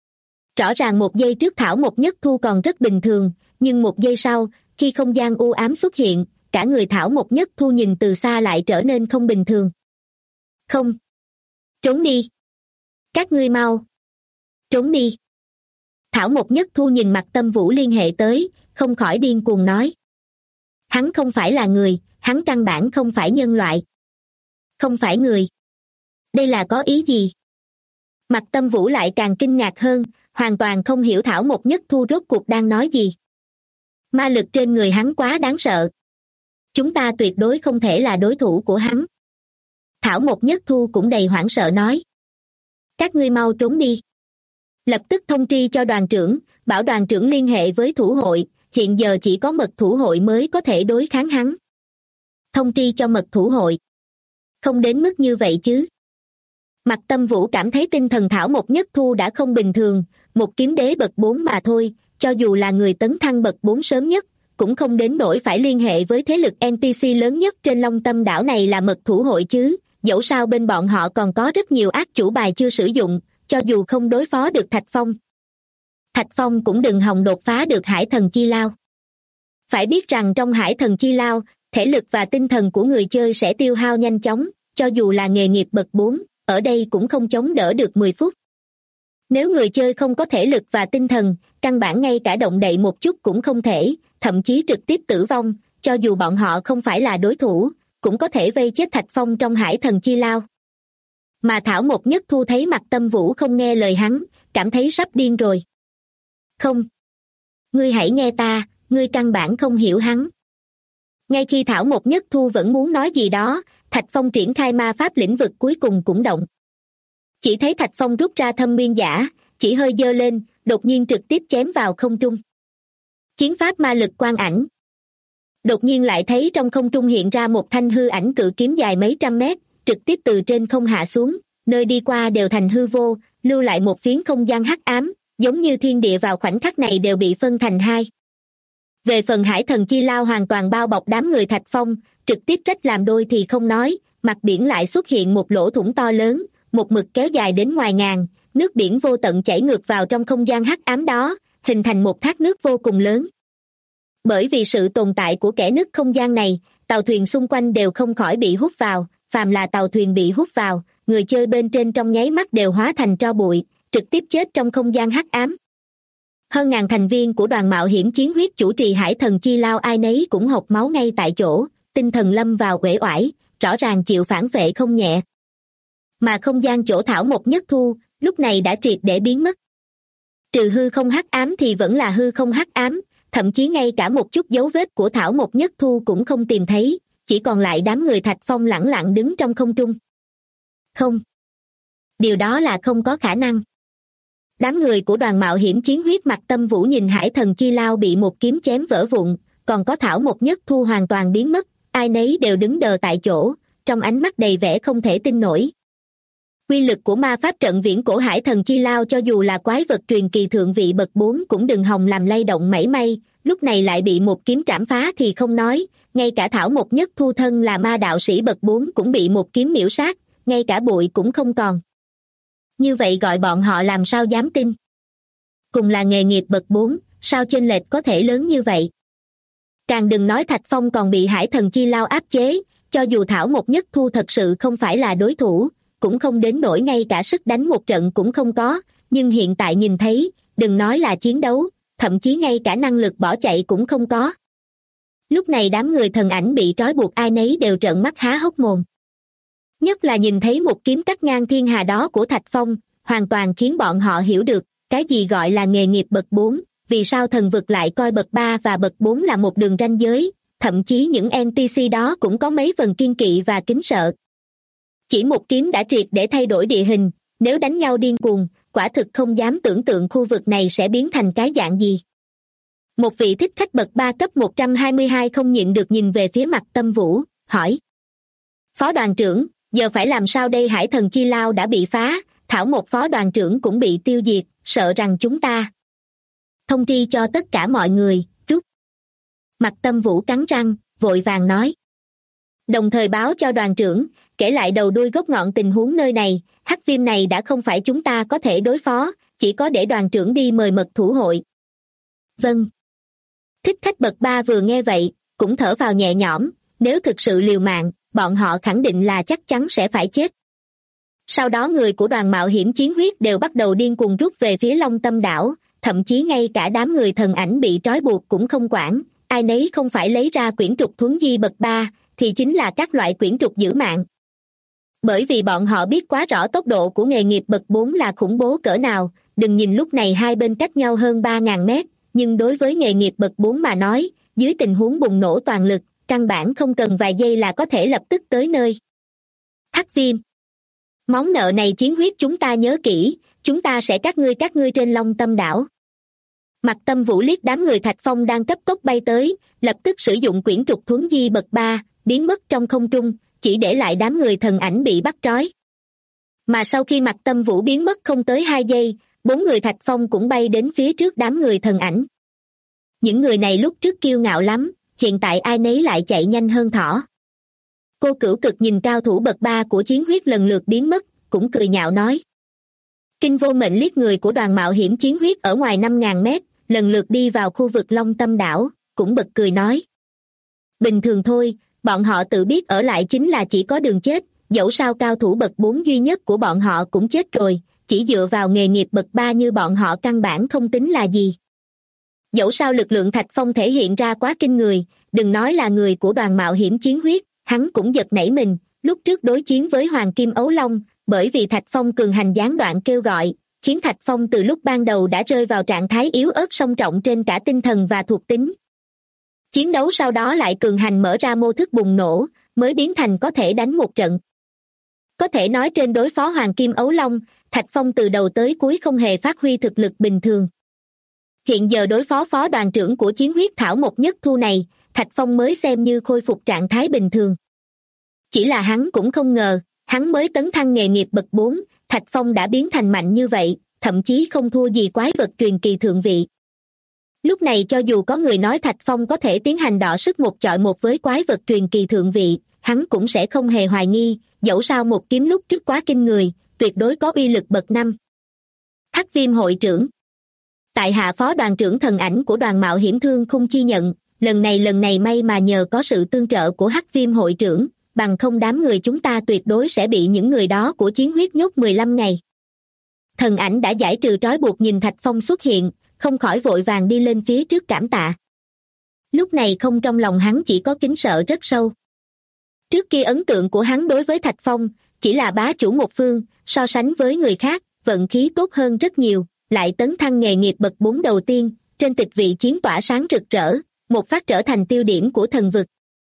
Rõ ràng một giây trước Thảo Mộc Nhất Thu còn rất bình thường, nhưng một giây sau, khi không gian u ám xuất hiện, cả người Thảo Mộc Nhất Thu nhìn từ xa lại trở nên không bình thường. Không. Trốn đi. Các ngươi mau. Trốn đi. Thảo Mộc Nhất Thu nhìn Mạc Tâm Vũ liên hệ tới, không khỏi điên cuồng nói. Hắn không phải là người, hắn căn bản không phải nhân loại. Không phải người. Đây là có ý gì? Mạc Tâm Vũ lại càng kinh ngạc hơn, hoàn toàn không hiểu Thảo Mộc Nhất Thu rốt cuộc đang nói gì. Ma lực trên người hắn quá đáng sợ. Chúng ta tuyệt đối không thể là đối thủ của hắn. Thảo Mộc Nhất Thu cũng đầy hoảng sợ nói. Các ngươi mau trốn đi. Lập tức thông tri cho đoàn trưởng, bảo đoàn trưởng liên hệ với thủ hội, hiện giờ chỉ có mật thủ hội mới có thể đối kháng hắn. Thông tri cho mật thủ hội. Không đến mức như vậy chứ. Mạc Tâm Vũ cảm thấy tinh thần Thảo Mộc Nhất Thu đã không bình thường, một kiếm đế bậc 4 mà thôi, cho dù là người tấn thăng bậc 4 sớm nhất, cũng không đến nỗi phải liên hệ với thế lực NPC lớn nhất trên Long Tâm đảo này là mật thủ hội chứ, dẫu sao bên bọn họ còn có rất nhiều ác chủ bài chưa sử dụng, cho dù không đối phó được Thạch Phong. Thạch Phong cũng đừng hòng đột phá được Hải Thần Chi Lao. Phải biết rằng trong Hải Thần Chi Lao, thể lực và tinh thần của người chơi sẽ tiêu hao nhanh chóng, cho dù là nghề nghiệp bậc 4, ở đây cũng không chống đỡ được 10 phút. Nếu người chơi không có thể lực và tinh thần, căn bản ngay cả động đậy một chút cũng không thể, thậm chí trực tiếp tử vong, cho dù bọn họ không phải là đối thủ, cũng có thể vây chết Thạch Phong trong Hải Thần Chi Lao. Mà Thảo Mộc Nhất Thu thấy Mạc Tâm Vũ không nghe lời hắn, cảm thấy sắp điên rồi. Không. Ngươi hãy nghe ta, ngươi căn bản không hiểu hắn. Ngay khi Thảo Mộc Nhất Thu vẫn muốn nói gì đó, Thạch Phong triển khai ma pháp lĩnh vực cuối cùng cũng động. Chỉ thấy Thạch Phong rút ra thâm nguyên giả, chỉ hơi giơ lên, đột nhiên trực tiếp chém vào không trung. Chiến pháp ma lực quang ảnh. Đột nhiên lại thấy trong không trung hiện ra một thanh hư ảnh cự kiếm dài mấy trăm mét, trực tiếp từ trên không hạ xuống, nơi đi qua đều thành hư vô, lưu lại một phiến không gian hắc ám, giống như thiên địa vào khoảnh khắc này đều bị phân thành hai. Về phần Hải Thần Chi Lao hoàn toàn bao bọc đám người Thạch Phong, trực tiếp rách làm đôi thì không nói, mặt biển lại xuất hiện một lỗ thủng to lớn, một mực kéo dài đến ngoài ngàn, nước biển vô tận chảy ngược vào trong không gian hắc ám đó, hình thành một thác nước vô cùng lớn. Bởi vì sự tồn tại của kẽ nứt không gian này, tàu thuyền xung quanh đều không khỏi bị hút vào, phàm là tàu thuyền bị hút vào, người chơi bên trên trong nháy mắt đều hóa thành tro bụi, trực tiếp chết trong không gian hắc ám. Hơn ngàn thành viên của đoàn mạo hiểm chiến huyết chủ trì Hải Thần Chi Lao ai nấy cũng hộc máu ngay tại chỗ, tinh thần lâm vào uể oải, rõ ràng chịu phản vệ không nhẹ. Mà không gian chỗ Thảo Mộc Nhất Thu, lúc này đã triệt để biến mất. Trừ hư không hắc ám thì vẫn là hư không hắc ám, thậm chí ngay cả một chút dấu vết của Thảo Mộc Nhất Thu cũng không tìm thấy, chỉ còn lại đám người Thạch Phong lẳng lặng đứng trong không trung. Không. Điều đó là không có khả năng. Đám người của đoàn mạo hiểm chiến huyết Mạc Tâm Vũ nhìn Hải Thần Chi Lao bị một kiếm chém vỡ vụn, còn có Thảo Mộc Nhất Thu hoàn toàn biến mất, ai nấy đều đứng đờ tại chỗ, trong ánh mắt đầy vẻ không thể tin nổi. Quy lực của ma pháp trận viễn cổ Hải Thần Chi Lao cho dù là quái vật truyền kỳ thượng vị bậc 4 cũng đừng hòng làm lay động mảy may, lúc này lại bị một kiếm trảm phá thì không nói, ngay cả Thảo Mộc Nhất Thu thân là ma đạo sĩ bậc 4 cũng bị một kiếm miểu sát, ngay cả bụi cũng không còn. Như vậy gọi bọn họ làm sao dám tin? Cùng là nghề nghiệp bậc 4, sao chênh lệch có thể lớn như vậy? Càng đừng nói Thạch Phong còn bị Hải Thần Chi Lao áp chế, cho dù Thảo Mộc Nhất Thu thật sự không phải là đối thủ, cũng không đến nỗi ngay cả sức đánh một trận cũng không có, nhưng hiện tại nhìn thấy, đừng nói là chiến đấu, thậm chí ngay cả năng lực bỏ chạy cũng không có. Lúc này đám người thần ảnh bị trói buộc ai nấy đều trợn mắt há hốc mồm. Nhất là nhìn thấy một kiếm cắt ngang thiên hà đó của Thạch Phong, hoàn toàn khiến bọn họ hiểu được, cái gì gọi là nghề nghiệp bậc 4, vì sao thần vực lại coi bậc 3 và bậc 4 là một đường ranh giới, thậm chí những NPC đó cũng có mấy phần kiên kỵ và kính sợ. Chỉ một kiếm đã triệt để thay đổi địa hình, nếu đánh nhau điên cuồng, quả thực không dám tưởng tượng khu vực này sẽ biến thành cái dạng gì. Một vị thích khách bậc 3 cấp 122 không nhịn được nhìn về phía Mạc Tâm Vũ, hỏi. Phó đoàn trưởng, giờ phải làm sao đây? Hải Thần Chi Lao đã bị phá, thảo một phó đoàn trưởng cũng bị tiêu diệt, sợ rằng chúng ta. Thông tri cho tất cả mọi người, rút. Mạc Tâm Vũ cắn răng, vội vàng nói. Đồng thời báo cho đoàn trưởng, kể lại đầu đuôi gốc ngọn tình huống nơi này, hắc viêm này đã không phải chúng ta có thể đối phó, chỉ có để đoàn trưởng đi mời mật thủ hội. Vâng. Thích khách bậc 3 vừa nghe vậy, cũng thở vào nhẹ nhõm, nếu thực sự liều mạng, bọn họ khẳng định là chắc chắn sẽ phải chết. Sau đó người của đoàn mạo hiểm chiến huyết đều bắt đầu điên cuồng rút về phía Long Tâm đảo, thậm chí ngay cả đám người thần ảnh bị trói buộc cũng không quản, ai nấy không phải lấy ra quyển trục thuấn di bậc 3, thì chính là các loại quyển trục giữ mạng. Bởi vì bọn họ biết quá rõ tốc độ của nghề nghiệp bậc 4 là khủng bố cỡ nào, đừng nhìn lúc này hai bên cách nhau hơn 3.000 mét, nhưng đối với nghề nghiệp bậc 4 mà nói, dưới tình huống bùng nổ toàn lực, căn bản không cần vài giây là có thể lập tức tới nơi. Hắc viêm. Món nợ này chiến huyết chúng ta nhớ kỹ, chúng ta sẽ các ngươi trên Long Tâm đảo. Mạc Tâm Vũ liếc đám người Thạch Phong đang cấp tốc bay tới, lập tức sử dụng quyển trục thuấn di bậc 3, biến mất trong không trung, chỉ để lại đám người thần ảnh bị bắt trói. Mà sau khi Mạc Tâm Vũ biến mất không tới 2 giây, 4 người Thạch Phong cũng bay đến phía trước đám người thần ảnh. Những người này lúc trước kiêu ngạo lắm, hiện tại ai nấy lại chạy nhanh hơn thỏ. Cô Cửu Cực nhìn cao thủ bậc 3 của chiến huyết lần lượt biến mất, cũng cười nhạo nói. Kinh Vô Mệnh liếc người của đoàn mạo hiểm chiến huyết ở ngoài 5.000 mét, lần lượt đi vào khu vực Long Tâm đảo, cũng bật cười nói. Bình thường thôi, bọn họ tự biết ở lại chính là chỉ có đường chết, dẫu sao cao thủ bậc 4 duy nhất của bọn họ cũng chết rồi, chỉ dựa vào nghề nghiệp bậc 3 như bọn họ căn bản không tính là gì. Dẫu sao lực lượng Thạch Phong thể hiện ra quá kinh người, đừng nói là người của đoàn mạo hiểm chiến huyết, hắn cũng giật nảy mình, lúc trước đối chiến với Hoàng Kim Ấu Long, bởi vì Thạch Phong cường hành gián đoạn kêu gọi, khiến Thạch Phong từ lúc ban đầu đã rơi vào trạng thái yếu ớt song trọng trên cả tinh thần và thuộc tính. Chiến đấu sau đó lại cường hành mở ra mô thức bùng nổ, mới biến thành có thể đánh một trận. Có thể nói trên đối phó Hoàng Kim Ấu Long, Thạch Phong từ đầu tới cuối không hề phát huy thực lực bình thường. Hiện giờ đối phó phó đoàn trưởng của chiến huyết thảo một nhất thu này, Thạch Phong mới xem như khôi phục trạng thái bình thường. Chỉ là hắn cũng không ngờ, hắn mới tấn thăng nghề nghiệp bậc 4, Thạch Phong đã biến thành mạnh như vậy, thậm chí không thua gì quái vật truyền kỳ thượng vị. Lúc này cho dù có người nói Thạch Phong có thể tiến hành đọ sức một chọi một với quái vật truyền kỳ thượng vị, hắn cũng sẽ không hề hoài nghi, dẫu sao một kiếm lúc trước quá kinh người, tuyệt đối có uy lực bậc 5. Hắc viêm hội trưởng. Tại hạ phó đoàn trưởng thần ảnh của đoàn mạo hiểm Thương Khung chi nhận, lần này may mà nhờ có sự tương trợ của Hắc viêm hội trưởng, bằng không đám người chúng ta tuyệt đối sẽ bị những người đó của chiến huyết nhốt 15 ngày. Thần ảnh đã giải trừ trói buộc nhìn Thạch Phong xuất hiện, không khỏi vội vàng đi lên phía trước cảm tạ. Lúc này không trong lòng hắn chỉ có kính sợ rất sâu. Trước kia ấn tượng của hắn đối với Thạch Phong chỉ là bá chủ một phương, so sánh với người khác, vận khí tốt hơn rất nhiều, lại tấn thăng nghề nghiệp bậc 4 đầu tiên, trên tịch vị chiến tỏa sáng rực rỡ, một phát trở thành tiêu điểm của thần vực.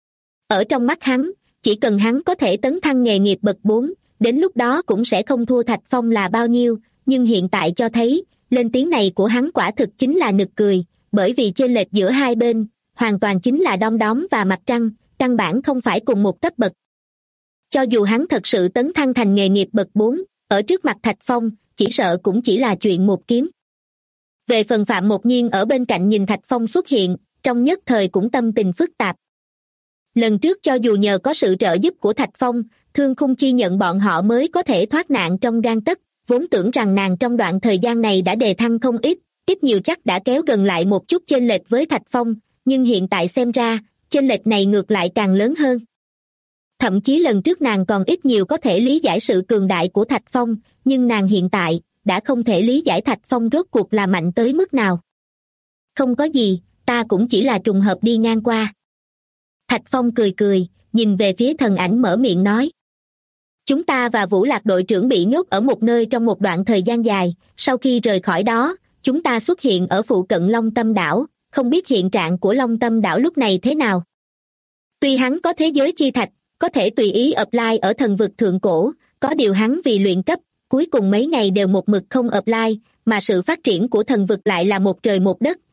Ở trong mắt hắn, chỉ cần hắn có thể tấn thăng nghề nghiệp bậc 4, đến lúc đó cũng sẽ không thua Thạch Phong là bao nhiêu, nhưng hiện tại cho thấy, lên tiếng này của hắn quả thực chính là nực cười, bởi vì chênh lệch giữa hai bên, hoàn toàn chính là đom đóm và mặt trăng, căn bản không phải cùng một cấp bậc. Cho dù hắn thật sự tấn thăng thành nghề nghiệp bậc 4, ở trước mặt Thạch Phong, chỉ sợ cũng chỉ là chuyện một kiếm. Về phần Phạm Một Nhiên ở bên cạnh nhìn Thạch Phong xuất hiện, trong nhất thời cũng tâm tình phức tạp. Lần trước cho dù nhờ có sự trợ giúp của Thạch Phong, Thương Khung chi nhận bọn họ mới có thể thoát nạn trong gang tấc, vốn tưởng rằng nàng trong đoạn thời gian này đã đề thăng không ít nhiều chắc đã kéo gần lại một chút chênh lệch với Thạch Phong, nhưng hiện tại xem ra, chênh lệch này ngược lại càng lớn hơn. Thậm chí lần trước nàng còn ít nhiều có thể lý giải sự cường đại của Thạch Phong, nhưng nàng hiện tại đã không thể lý giải Thạch Phong rốt cuộc là mạnh tới mức nào. Không có gì, ta cũng chỉ là trùng hợp đi ngang qua. Thạch Phong cười cười, nhìn về phía thần ảnh mở miệng nói. Chúng ta và Vũ Lạc đội trưởng bị nhốt ở một nơi trong một đoạn thời gian dài, sau khi rời khỏi đó, chúng ta xuất hiện ở phụ cận Long Tâm đảo, không biết hiện trạng của Long Tâm đảo lúc này thế nào. Tuy hắn có thế giới chi thạch, có thể tùy ý apply ở thần vực thượng cổ, có điều hắn vì luyện cấp, cuối cùng mấy ngày đều một mực không apply, mà sự phát triển của thần vực lại là một trời một đất,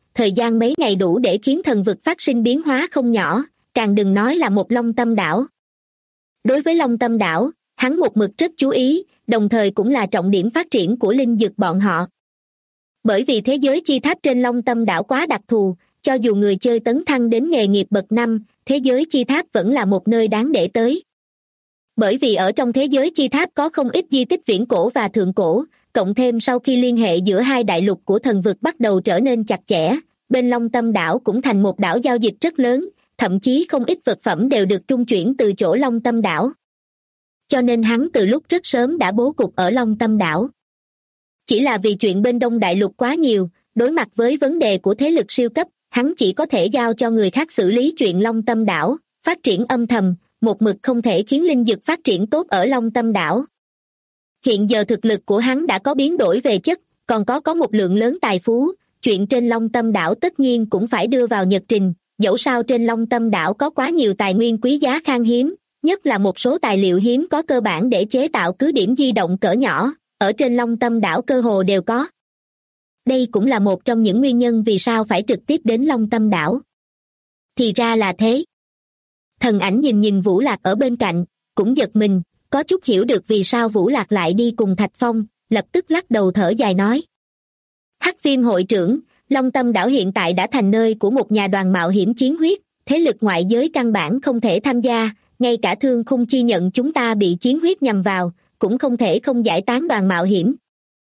thời gian mấy ngày đủ để khiến thần vực phát sinh biến hóa không nhỏ, càng đừng nói là một Long Tâm đảo. Đối với Long Tâm đảo, hắn một mực rất chú ý, đồng thời cũng là trọng điểm phát triển của linh dược bọn họ. Bởi vì thế giới chi tháp trên Long Tâm đảo quá đặc thù, cho dù người chơi tấn thăng đến nghề nghiệp bậc 5, thế giới chi tháp vẫn là một nơi đáng để tới. Bởi vì ở trong thế giới chi tháp có không ít di tích viễn cổ và thượng cổ, cộng thêm sau khi liên hệ giữa hai đại lục của thần vực bắt đầu trở nên chặt chẽ, bên Long Tâm đảo cũng thành một đảo giao dịch rất lớn, thậm chí không ít vật phẩm đều được trung chuyển từ chỗ Long Tâm đảo. Cho nên hắn từ lúc rất sớm đã bố cục ở Long Tâm đảo. Chỉ là vì chuyện bên Đông đại lục quá nhiều, đối mặt với vấn đề của thế lực siêu cấp, hắn chỉ có thể giao cho người khác xử lý chuyện Long Tâm đảo, phát triển âm thầm, một mực không thể khiến linh dược phát triển tốt ở Long Tâm đảo. Hiện giờ thực lực của hắn đã có biến đổi về chất, còn có một lượng lớn tài phú, chuyện trên Long Tâm đảo tất nhiên cũng phải đưa vào nhật trình, dẫu sao trên Long Tâm đảo có quá nhiều tài nguyên quý giá khan hiếm, nhất là một số tài liệu hiếm có cơ bản để chế tạo cứ điểm di động cỡ nhỏ, ở trên Long Tâm đảo cơ hồ đều có. Đây cũng là một trong những nguyên nhân vì sao phải trực tiếp đến Long Tâm đảo. Thì ra là thế. Thần Ảnh nhìn Vũ Lạc ở bên cạnh, cũng giật mình, có chút hiểu được vì sao Vũ Lạc lại đi cùng Thạch Phong, lập tức lắc đầu thở dài nói. Hắc Viêm hội trưởng, Long Tâm đảo hiện tại đã thành nơi của một nhà đoàn mạo hiểm chiến huyết, thế lực ngoại giới căn bản không thể tham gia, ngay cả Thương Khung Chi nhận chúng ta bị chiến huyết nhằm vào, cũng không thể không giải tán đoàn mạo hiểm.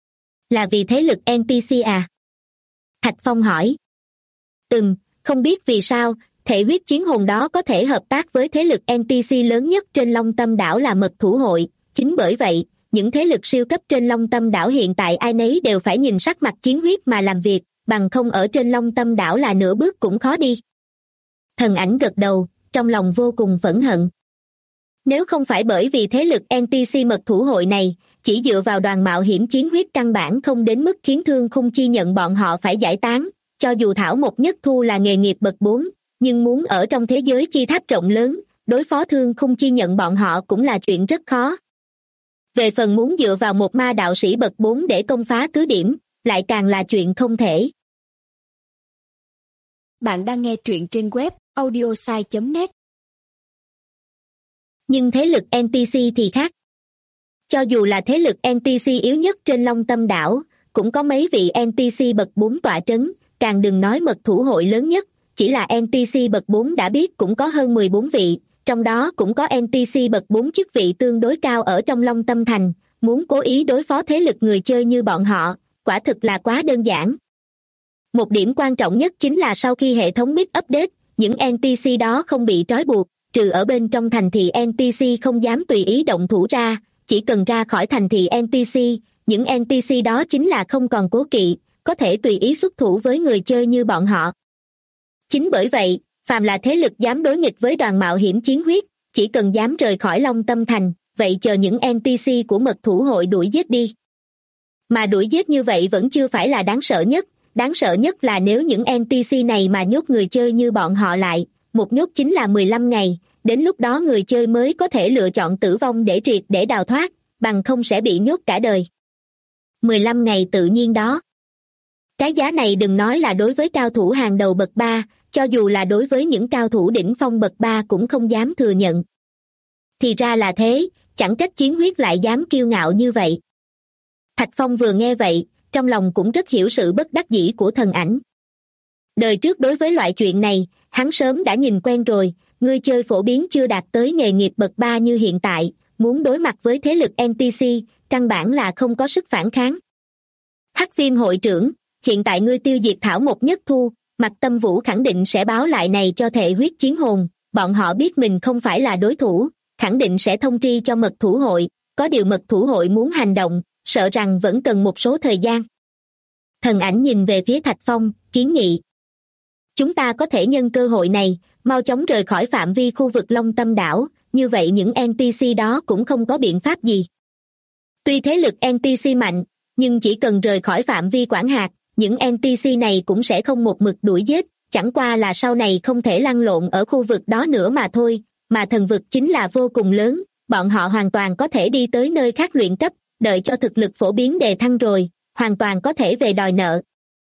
Là vì thế lực NPC à? Thạch Phong hỏi. Không biết vì sao, thể huyết chiến hồn đó có thể hợp tác với thế lực NPC lớn nhất trên Long Tâm đảo là Mật Thủ hội, chính bởi vậy, những thế lực siêu cấp trên Long Tâm đảo hiện tại ai nấy đều phải nhìn sắc mặt chiến huyết mà làm việc, bằng không ở trên Long Tâm đảo là nửa bước cũng khó đi. Thần Ảnh gật đầu, trong lòng vô cùng phẫn hận. Nếu không phải bởi vì thế lực NPC Mật Thủ hội này, chỉ dựa vào đoàn mạo hiểm chiến huyết căn bản không đến mức khiến Thương Khung Chi nhận bọn họ phải giải tán, cho dù Thảo Mộc Nhất Thu là nghề nghiệp bậc 4, nhưng muốn ở trong thế giới chi tháp rộng lớn, đối phó Thương Khung Chi nhận bọn họ cũng là chuyện rất khó. Về phần muốn dựa vào một ma đạo sĩ bậc 4 để công phá cứ điểm, lại càng là chuyện không thể. Bạn đang nghe truyện trên web audiosai.net. Nhưng thế lực NPC thì khác. Cho dù là thế lực NPC yếu nhất trên Long Tâm đảo, cũng có mấy vị NPC bậc 4 tọa trấn, càng đừng nói Mật Thủ hội lớn nhất, chỉ là NPC bậc 4 đã biết cũng có hơn 14 vị, trong đó cũng có NPC bậc 4 chức vị tương đối cao ở trong Long Tâm thành, muốn cố ý đối phó thế lực người chơi như bọn họ, quả thực là quá đơn giản. Một điểm quan trọng nhất chính là sau khi hệ thống bit update, những NPC đó không bị trói buộc, trừ ở bên trong thành thị NPC không dám tùy ý động thủ ra, chỉ cần ra khỏi thành thị NPC, những NPC đó chính là không còn cố kỵ, có thể tùy ý xuất thủ với người chơi như bọn họ. Chính bởi vậy, phàm là thế lực dám đối nghịch với đoàn mạo hiểm chiến huyết, chỉ cần dám rời khỏi Long Tâm thành, vậy chờ những NPC của Mật Thủ hội đuổi giết đi. Mà đuổi giết như vậy vẫn chưa phải là đáng sợ nhất là nếu những NPC này mà nhốt người chơi như bọn họ lại, một nhốt chính là 15 ngày, đến lúc đó người chơi mới có thể lựa chọn tử vong để triệt để đào thoát, bằng không sẽ bị nhốt cả đời. 15 ngày tự nhiên đó. Cái giá này đừng nói là đối với cao thủ hàng đầu bậc 3, cho dù là đối với những cao thủ đỉnh phong bậc 3 cũng không dám thừa nhận. Thì ra là thế, chẳng trách chiến huyết lại dám kiêu ngạo như vậy. Thạch Phong vừa nghe vậy, trong lòng cũng rất hiểu sự bất đắc dĩ của Thần Ảnh. Đời trước đối với loại chuyện này, hắn sớm đã nhìn quen rồi, người chơi phổ biến chưa đạt tới nghề nghiệp bậc 3 như hiện tại, muốn đối mặt với thế lực NPC, căn bản là không có sức phản kháng. Hắc Viêm hội trưởng, hiện tại ngươi tiêu diệt Thảo Mộc Nhất Thu, Mạch Tâm Vũ khẳng định sẽ báo lại này cho thể huyết chiến hồn, bọn họ biết mình không phải là đối thủ, khẳng định sẽ thông tri cho Mật Thủ hội, có điều Mật Thủ hội muốn hành động, sợ rằng vẫn cần một số thời gian. Thần Ảnh nhìn về phía Thạch Phong, kiến nghị. Chúng ta có thể nhân cơ hội này, mau chóng rời khỏi phạm vi khu vực Long Tâm đảo, như vậy những NPC đó cũng không có biện pháp gì. Tuy thế lực NPC mạnh, nhưng chỉ cần rời khỏi phạm vi quản hạt, những NPC này cũng sẽ không một mực đuổi giết, chẳng qua là sau này không thể lăn lộn ở khu vực đó nữa mà thôi, mà thần vực chính là vô cùng lớn, bọn họ hoàn toàn có thể đi tới nơi khác luyện cấp, đợi cho thực lực phổ biến đề thăng rồi, hoàn toàn có thể về đòi nợ.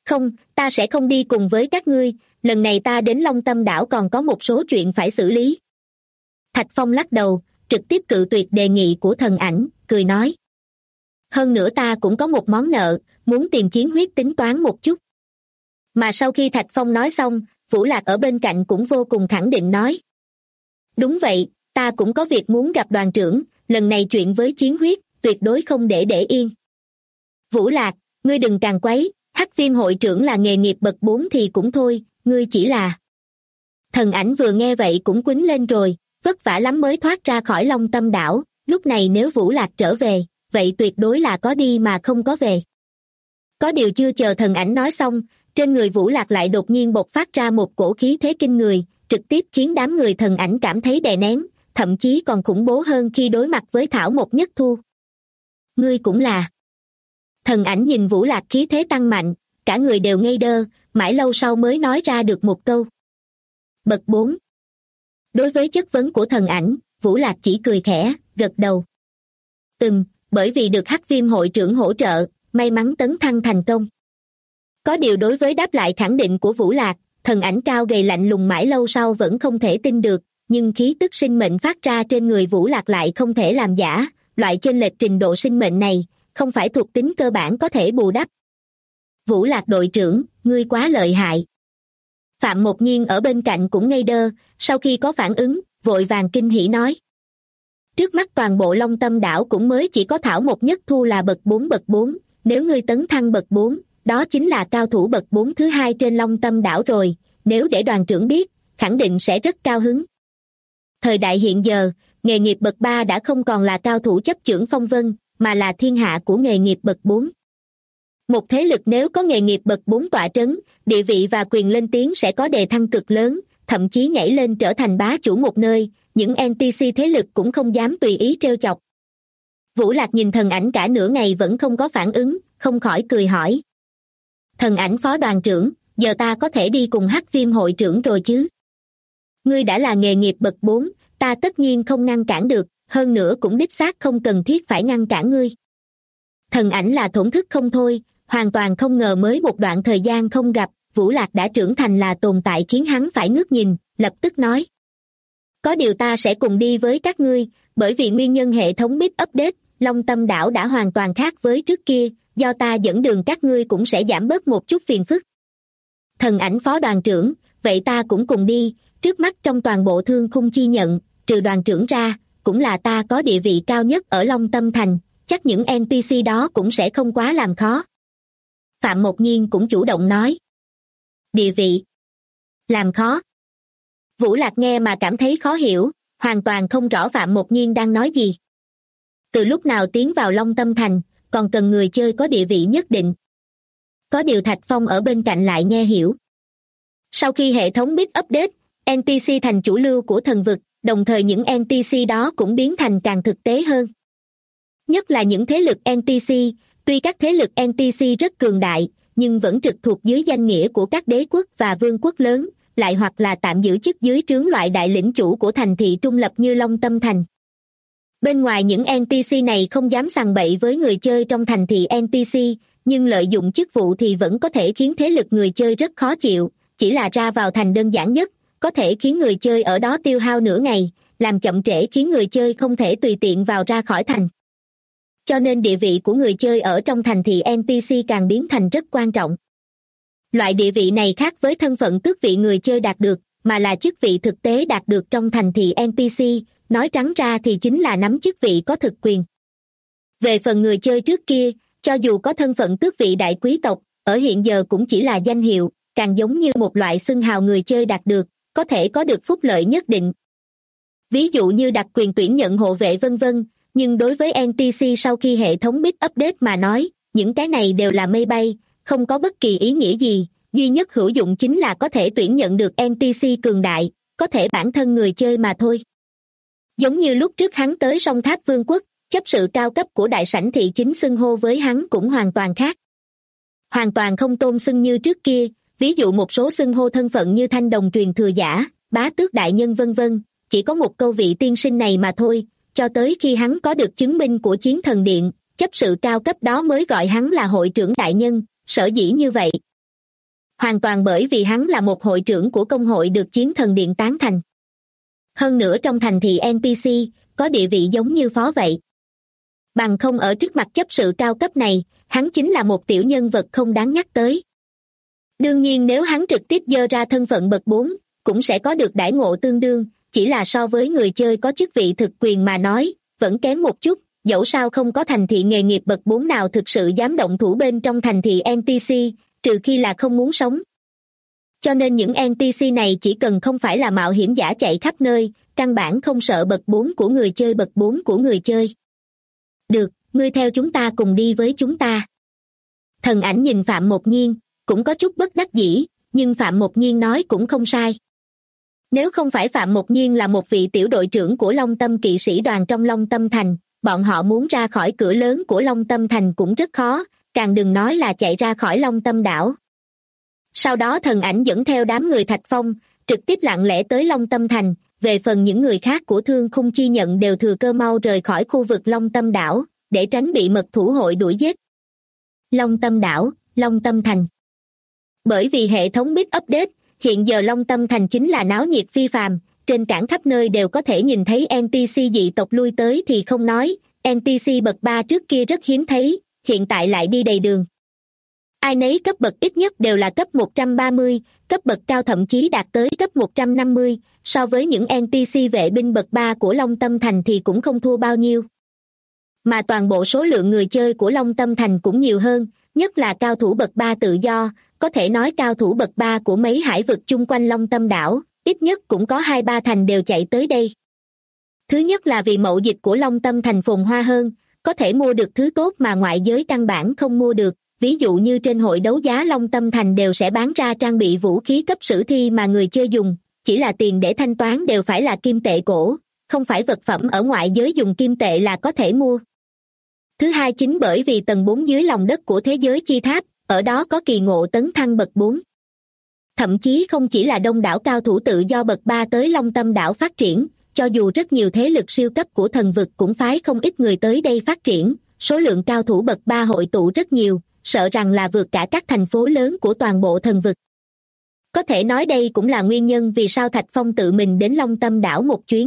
Không, ta sẽ không đi cùng với các ngươi, lần này ta đến Long Tâm đảo còn có một số chuyện phải xử lý. Thạch Phong lắc đầu, trực tiếp cự tuyệt đề nghị của Thần Ảnh, cười nói. Hơn nữa ta cũng có một món nợ, muốn tìm Chiến Huyết tính toán một chút. Mà sau khi Thạch Phong nói xong, Vũ Lạc ở bên cạnh cũng vô cùng khẳng định nói. Đúng vậy, ta cũng có việc muốn gặp đoàn trưởng, lần này chuyện với Chiến Huyết, tuyệt đối không để yên. Vũ Lạc, ngươi đừng càng quấy, Hắc Viêm hội trưởng là nghề nghiệp bậc 4 thì cũng thôi, ngươi chỉ là... Thần Ảnh vừa nghe vậy cũng quýnh lên rồi, vất vả lắm mới thoát ra khỏi Long Tâm đảo, lúc này nếu Vũ Lạc trở về, vậy tuyệt đối là có đi mà không có về. Có điều chưa chờ Thần Ảnh nói xong, trên người Vũ Lạc lại đột nhiên bộc phát ra một cổ khí thế kinh người, trực tiếp khiến đám người Thần Ảnh cảm thấy đè nén, thậm chí còn khủng bố hơn khi đối mặt với Thảo Mộc Nhất Thu. Ngươi cũng là... Thần Ảnh nhìn Vũ Lạc khí thế tăng mạnh, cả người đều ngây đơ, mãi lâu sau mới nói ra được một câu. Bậc 4. Đối với chất vấn của Thần Ảnh, Vũ Lạc chỉ cười khẽ, gật đầu. Bởi vì được Hắc Viêm hội trưởng hỗ trợ, may mắn tấn thăng thành công. Có điều đối với đáp lại khẳng định của Vũ Lạc, Thần Ảnh cao gầy lạnh lùng mãi lâu sau vẫn không thể tin được, nhưng khí tức sinh mệnh phát ra trên người Vũ Lạc lại không thể làm giả, loại chênh lệch trình độ sinh mệnh này, không phải thuộc tính cơ bản có thể bù đắp. Vũ Lạc đội trưởng, ngươi quá lợi hại. Phạm Mộc Nhiên ở bên cạnh cũng ngây đơ, sau khi có phản ứng, vội vàng kinh hỉ nói. Trước mắt toàn bộ Long Tâm đảo cũng mới chỉ có Thảo Mộc Nhất Thu là bậc 4, nếu ngươi tấn thăng bậc 4, đó chính là cao thủ bậc 4 thứ hai trên Long Tâm đảo rồi, nếu để đoàn trưởng biết, khẳng định sẽ rất cao hứng. Thời đại hiện giờ, nghề nghiệp bậc 3 đã không còn là cao thủ chấp chưởng phong vân, mà là thiên hạ của nghề nghiệp bậc 4. Một thế lực nếu có nghề nghiệp bậc 4 tọa trấn, địa vị và quyền lên tiếng sẽ có đề thăng cực lớn, thậm chí nhảy lên trở thành bá chủ một nơi, những NPC thế lực cũng không dám tùy ý trêu chọc. Vũ Lạc nhìn Thần Ảnh cả nửa ngày vẫn không có phản ứng, không khỏi cười hỏi. Thần Ảnh phó đoàn trưởng, giờ ta có thể đi cùng Hắc Viêm hội trưởng rồi chứ? Ngươi đã là nghề nghiệp bậc 4, ta tất nhiên không ngăn cản được, hơn nữa cũng đích xác không cần thiết phải ngăn cản ngươi. Thần Ảnh là thổn thức không thôi, hoàn toàn không ngờ mới một đoạn thời gian không gặp, Vũ Lạc đã trưởng thành là tồn tại khiến hắn phải ngước nhìn, lập tức nói. Có điều ta sẽ cùng đi với các ngươi, bởi vì nguyên nhân hệ thống bit update, Long Tâm đảo đã hoàn toàn khác với trước kia, do ta dẫn đường các ngươi cũng sẽ giảm bớt một chút phiền phức. Thần Ảnh phó đoàn trưởng, vậy ta cũng cùng đi, trước mắt trong toàn bộ Thương Khung Chi Nhận, trừ đoàn trưởng ra, cũng là ta có địa vị cao nhất ở Long Tâm Thành, chắc những NPC đó cũng sẽ không quá làm khó. Phạm Mộc Nhiên cũng chủ động nói. Địa vị? Làm khó? Vũ Lạc nghe mà cảm thấy khó hiểu, hoàn toàn không rõ Phạm Mộc Nhiên đang nói gì. Từ lúc nào tiến vào Long Tâm Thành, còn cần người chơi có địa vị nhất định. Có điều Thạch Phong ở bên cạnh lại nghe hiểu. Sau khi hệ thống bit update, NPC thành chủ lưu của thần vực, đồng thời những NPC đó cũng biến thành càng thực tế hơn. Nhất là những thế lực NPC, tuy các thế lực NPC rất cường đại, nhưng vẫn trực thuộc dưới danh nghĩa của các đế quốc và vương quốc lớn, lại hoặc là tạm giữ chức dưới trướng loại đại lĩnh chủ của thành thị trung lập như Long Tâm Thành. Bên ngoài những NPC này không dám sằng bậy với người chơi trong thành thị NPC, nhưng lợi dụng chức vụ thì vẫn có thể khiến thế lực người chơi rất khó chịu, chỉ là ra vào thành đơn giản nhất, có thể khiến người chơi ở đó tiêu hao nửa ngày, làm chậm trễ khiến người chơi không thể tùy tiện vào ra khỏi thành. Cho nên địa vị của người chơi ở trong thành thị NPC càng biến thành rất quan trọng. Loại địa vị này khác với thân phận tước vị người chơi đạt được, mà là chức vị thực tế đạt được trong thành thị NPC, nói trắng ra thì chính là nắm chức vị có thực quyền. Về phần người chơi trước kia, cho dù có thân phận tước vị đại quý tộc, ở hiện giờ cũng chỉ là danh hiệu, càng giống như một loại xưng hào người chơi đạt được, có thể có được phúc lợi nhất định. Ví dụ như đặc quyền tuyển nhận hộ vệ vân vân, nhưng đối với NPC sau khi hệ thống bit update mà nói, những cái này đều là mây bay, không có bất kỳ ý nghĩa gì, duy nhất hữu dụng chính là có thể tuyển nhận được NPC cường đại, có thể bản thân người chơi mà thôi. Giống như lúc trước hắn tới Song Tháp Vương quốc, chấp sự cao cấp của đại sảnh thị chính xưng hô với hắn cũng hoàn toàn khác. Hoàn toàn không tôn xưng như trước kia, ví dụ một số xưng hô thân phận như thanh đồng truyền thừa giả, bá tước đại nhân vân vân, chỉ có một câu vị tiên sinh này mà thôi, cho tới khi hắn có được chứng minh của Chiến Thần Điện, chấp sự cao cấp đó mới gọi hắn là hội trưởng đại nhân, sở dĩ như vậy. Hoàn toàn bởi vì hắn là một hội trưởng của công hội được Chiến Thần Điện tán thành. Hơn nữa trong thành thị NPC, có địa vị giống như phó vậy. Bằng không ở trước mặt chấp sự cao cấp này, hắn chính là một tiểu nhân vật không đáng nhắc tới. Đương nhiên nếu hắn trực tiếp giơ ra thân phận bậc 4, cũng sẽ có được đãi ngộ tương đương, chỉ là so với người chơi có chức vị thực quyền mà nói, vẫn kém một chút, dẫu sao không có thành thị nghề nghiệp bậc 4 nào thực sự dám động thủ bên trong thành thị NPC, trừ khi là không muốn sống. Cho nên những NPC này chỉ cần không phải là mạo hiểm giả chạy khắp nơi, căn bản không sợ bậc 4 của người chơi bậc 4 của người chơi. Được, ngươi theo chúng ta cùng đi với chúng ta. Thần ảnh nhìn Phạm Một Nhiên, cũng có chút bất đắc dĩ, nhưng Phạm Một Nhiên nói cũng không sai. Nếu không phải Phạm Một Nhiên là một vị tiểu đội trưởng của Long Tâm kỵ sĩ đoàn trong Long Tâm Thành, bọn họ muốn ra khỏi cửa lớn của Long Tâm Thành cũng rất khó, càng đừng nói là chạy ra khỏi Long Tâm đảo. Sau đó thần ảnh dẫn theo đám người Thạch Phong, trực tiếp lặng lẽ tới Long Tâm Thành, về phần những người khác của Thương Khung Chi Nhận đều thừa cơ mau rời khỏi khu vực Long Tâm đảo, để tránh bị mật thủ hội đuổi giết. Long Tâm đảo, Long Tâm Thành. Bởi vì hệ thống bit update, hiện giờ Long Tâm Thành chính là náo nhiệt phi phàm, trên cảng khắp nơi đều có thể nhìn thấy NPC dị tộc lui tới thì không nói, NPC bậc 3 trước kia rất hiếm thấy, hiện tại lại đi đầy đường. Ai nấy cấp bậc ít nhất đều là cấp 130, cấp bậc cao thậm chí đạt tới cấp 150, so với những NPC vệ binh bậc 3 của Long Tâm Thành thì cũng không thua bao nhiêu. Mà toàn bộ số lượng người chơi của Long Tâm Thành cũng nhiều hơn, nhất là cao thủ bậc 3 tự do, có thể nói cao thủ bậc 3 của mấy hải vực chung quanh Long Tâm đảo, ít nhất cũng có 2-3 thành đều chạy tới đây. Thứ nhất là vì mậu dịch của Long Tâm Thành phồn hoa hơn, có thể mua được thứ tốt mà ngoại giới căn bản không mua được, ví dụ như trên hội đấu giá Long Tâm Thành đều sẽ bán ra trang bị vũ khí cấp sử thi mà người chơi dùng, chỉ là tiền để thanh toán đều phải là kim tệ cổ, không phải vật phẩm ở ngoại giới dùng kim tệ là có thể mua. Thứ hai chính bởi vì tầng 4 dưới lòng đất của thế giới chi tháp, ở đó có kỳ ngộ tấn thăng bậc 4. Thậm chí không chỉ là đông đảo cao thủ tự do bậc 3 tới Long Tâm đảo phát triển, cho dù rất nhiều thế lực siêu cấp của thần vực cũng phái không ít người tới đây phát triển, số lượng cao thủ bậc 3 hội tụ rất nhiều, sợ rằng là vượt cả các thành phố lớn của toàn bộ thần vực. Có thể nói đây cũng là nguyên nhân vì sao Thạch Phong tự mình đến Long Tâm đảo một chuyến.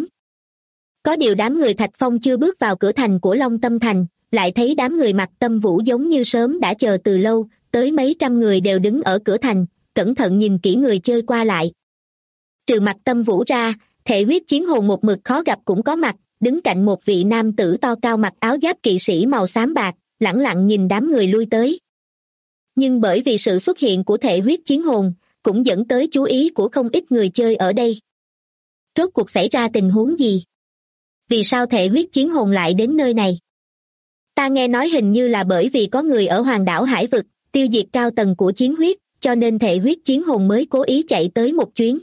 Có điều đám người Thạch Phong chưa bước vào cửa thành của Long Tâm Thành, lại thấy đám người Mặc Tâm Vũ giống như sớm đã chờ từ lâu, tới mấy trăm người đều đứng ở cửa thành, cẩn thận nhìn kỹ người chơi qua lại. Trừ Mặc Tâm Vũ ra, Thể Huyết Chiến Hồn một mực khó gặp cũng có mặt, đứng cạnh một vị nam tử to cao mặc áo giáp kỵ sĩ màu xám bạc, lẳng lặng nhìn đám người lui tới. Nhưng bởi vì sự xuất hiện của Thể Huyết Chiến Hồn, cũng dẫn tới chú ý của không ít người chơi ở đây. Rốt cuộc xảy ra tình huống gì? Vì sao Thể Huyết Chiến Hồn lại đến nơi này? Ta nghe nói hình như là bởi vì có người ở Hoàng đảo Hải Vực, tiêu diệt cao tầng của Chiến Huyết, cho nên Thể Huyết Chiến Hồn mới cố ý chạy tới một chuyến.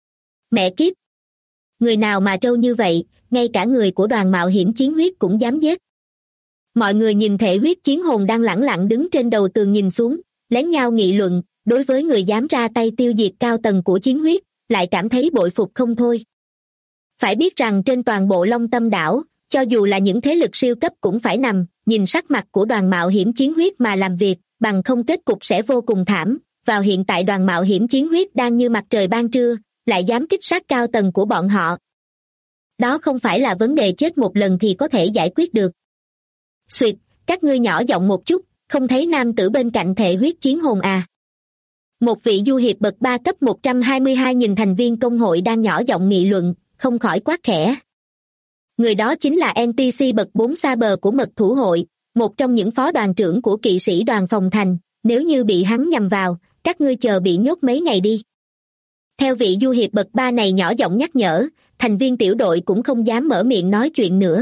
Mẹ kiếp! Người nào mà trâu như vậy, ngay cả người của đoàn mạo hiểm Chiến Huyết cũng dám giết. Mọi người nhìn Thể Huyết Chiến Hồn đang lẳng lặng đứng trên đầu tường nhìn xuống, lén nhau nghị luận, đối với người dám ra tay tiêu diệt cao tầng của Chiến Huyết, lại cảm thấy bội phục không thôi. Phải biết rằng trên toàn bộ Long Tâm đảo, cho dù là những thế lực siêu cấp cũng phải nằm, nhìn sắc mặt của đoàn mạo hiểm Chiến Huyết mà làm việc, bằng không kết cục sẽ vô cùng thảm. Vào hiện tại đoàn mạo hiểm Chiến Huyết đang như mặt trời ban trưa, lại dám kích sát cao tầng của bọn họ. Đó không phải là vấn đề chết một lần thì có thể giải quyết được. Xuyệt, các ngươi nhỏ giọng một chút, không thấy nam tử bên cạnh Thể Huyết Chiến Hồn à? Một vị du hiệp bậc 3 cấp 122 nhìn thành viên công hội đang nhỏ giọng nghị luận, không khỏi quát khẽ. Người đó chính là NPC bậc 4 xa bờ của mật thủ hội, một trong những phó đoàn trưởng của kỵ sĩ đoàn phòng thành, nếu như bị hắn nhầm vào, các ngươi chờ bị nhốt mấy ngày đi. Theo vị du hiệp bậc 3 này nhỏ giọng nhắc nhở, thành viên tiểu đội cũng không dám mở miệng nói chuyện nữa.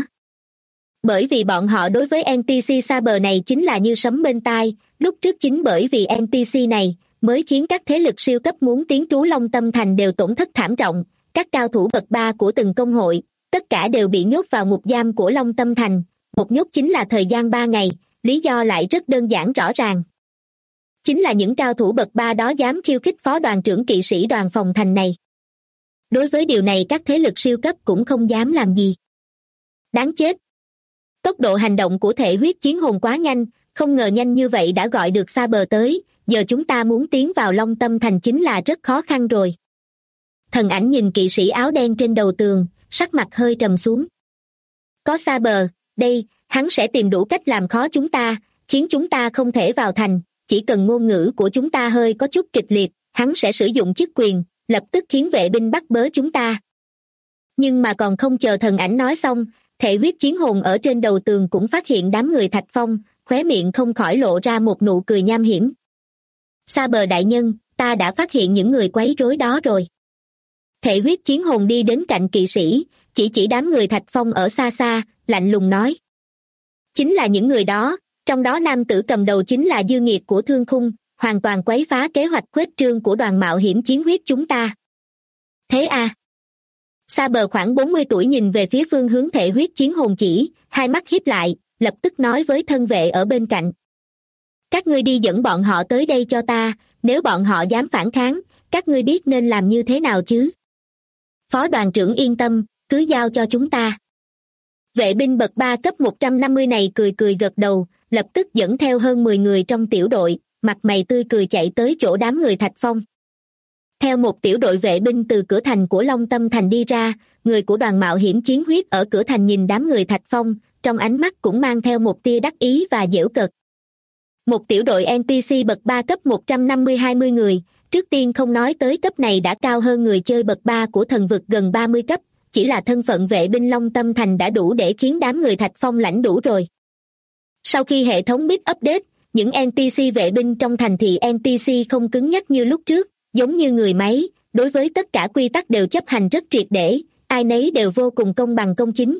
Bởi vì bọn họ đối với NPC xa bờ này chính là như sấm bên tai, lúc trước chính bởi vì NPC này, mới khiến các thế lực siêu cấp muốn tiến trú Long Tâm Thành đều tổn thất thảm trọng, các cao thủ bậc 3 của từng công hội, tất cả đều bị nhốt vào ngục giam của Long Tâm Thành, một nhốt chính là thời gian 3 ngày, lý do lại rất đơn giản rõ ràng. Chính là những cao thủ bậc 3 đó dám khiêu khích phó đoàn trưởng kỵ sĩ đoàn phòng thành này. Đối với điều này các thế lực siêu cấp cũng không dám làm gì. Đáng chết! Tốc độ hành động của Thể Huyết Chiến Hồn quá nhanh, không ngờ nhanh như vậy đã gọi được xa bờ tới, giờ chúng ta muốn tiến vào Long Tâm Thành chính là rất khó khăn rồi. Thần ảnh nhìn kỵ sĩ áo đen trên đầu tường, sắc mặt hơi trầm xuống. Có Saber đây, hắn sẽ tìm đủ cách làm khó chúng ta, khiến chúng ta không thể vào thành, chỉ cần ngôn ngữ của chúng ta hơi có chút kịch liệt, hắn sẽ sử dụng chức quyền, lập tức khiến vệ binh bắt bớ chúng ta. Nhưng mà còn không chờ thần ảnh nói xong, thể huyết chiến hồn ở trên đầu tường cũng phát hiện đám người Thạch Phong, khóe miệng không khỏi lộ ra một nụ cười nham hiểm. Saber đại nhân, ta đã phát hiện những người quấy rối đó rồi. Thể huyết chiến hồn đi đến cạnh kỵ sĩ, chỉ đám người Thạch Phong ở xa xa, lạnh lùng nói. Chính là những người đó, trong đó nam tử cầm đầu chính là dư nghiệt của Thương Khung, hoàn toàn quấy phá kế hoạch khuếch trương của đoàn mạo hiểm chiến huyết chúng ta. Thế à? Saber khoảng 40 tuổi nhìn về phía phương hướng thể huyết chiến hồn chỉ, hai mắt híp lại, lập tức nói với thân vệ ở bên cạnh. Các ngươi đi dẫn bọn họ tới đây cho ta, nếu bọn họ dám phản kháng, các ngươi biết nên làm như thế nào chứ? Phó đoàn trưởng yên tâm, cứ giao cho chúng ta. Vệ binh bậc 3 cấp 150 này cười gật đầu, lập tức dẫn theo hơn 10 người trong tiểu đội, mặt mày tươi cười chạy tới chỗ đám người Thạch Phong. Theo một tiểu đội vệ binh từ cửa thành của Long Tâm Thành đi ra, người của đoàn mạo hiểm chiến huyết ở cửa thành nhìn đám người Thạch Phong, trong ánh mắt cũng mang theo một tia đắc ý và giễu cợt. Một tiểu đội NPC bậc 3 cấp 150-20 người, trước tiên không nói tới cấp này đã cao hơn người chơi bậc 3 của thần vực gần 30 cấp, chỉ là thân phận vệ binh Long Tâm Thành đã đủ để khiến đám người Thạch Phong lãnh đủ rồi. Sau khi hệ thống bit update, những NPC vệ binh trong thành thị NPC không cứng nhắc như lúc trước, giống như người máy, đối với tất cả quy tắc đều chấp hành rất triệt để, ai nấy đều vô cùng công bằng công chính.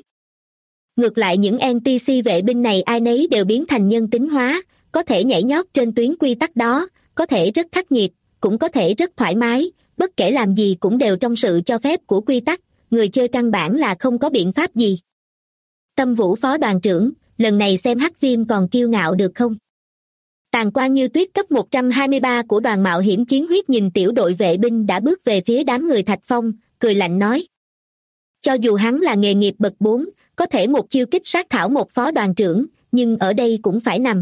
Ngược lại những NPC vệ binh này ai nấy đều biến thành nhân tính hóa, có thể nhảy nhót trên tuyến quy tắc đó, có thể rất khắc nghiệt, cũng có thể rất thoải mái, bất kể làm gì cũng đều trong sự cho phép của quy tắc, người chơi căn bản là không có biện pháp gì. Tâm Vũ phó đoàn trưởng, lần này xem Hắc Viêm còn kiêu ngạo được không? Tàn Quan Như Tuyết cấp 123 của đoàn mạo hiểm chiến huyết nhìn tiểu đội vệ binh đã bước về phía đám người Thạch Phong, cười lạnh nói. Cho dù hắn là nghề nghiệp bậc 4, có thể một chiêu kích sát thảo một phó đoàn trưởng, nhưng ở đây cũng phải nằm.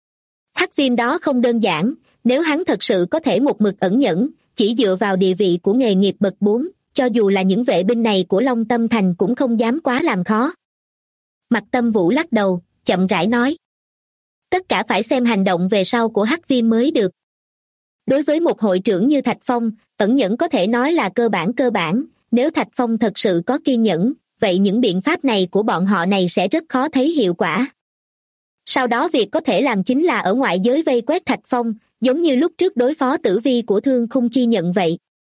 Hắc Viêm đó không đơn giản, nếu hắn thật sự có thể một mực ẩn nhẫn, chỉ dựa vào địa vị của nghề nghiệp bậc 4, cho dù là những vệ binh này của Long Tâm Thành cũng không dám quá làm khó. Mặt Tâm Vũ lắc đầu, chậm rãi nói. Tất cả phải xem hành động về sau của Hắc Viêm mới được. Đối với một hội trưởng như Thạch Phong, ẩn nhẫn có thể nói là cơ bản, nếu Thạch Phong thật sự có kiên nhẫn, vậy những biện pháp này của bọn họ này sẽ rất khó thấy hiệu quả. Sau đó việc có thể làm chính là ở ngoại giới vây quét Thạch Phong, giống như lúc trước đối phó Tử Vi của Thương Khung Chi Nhận vậy.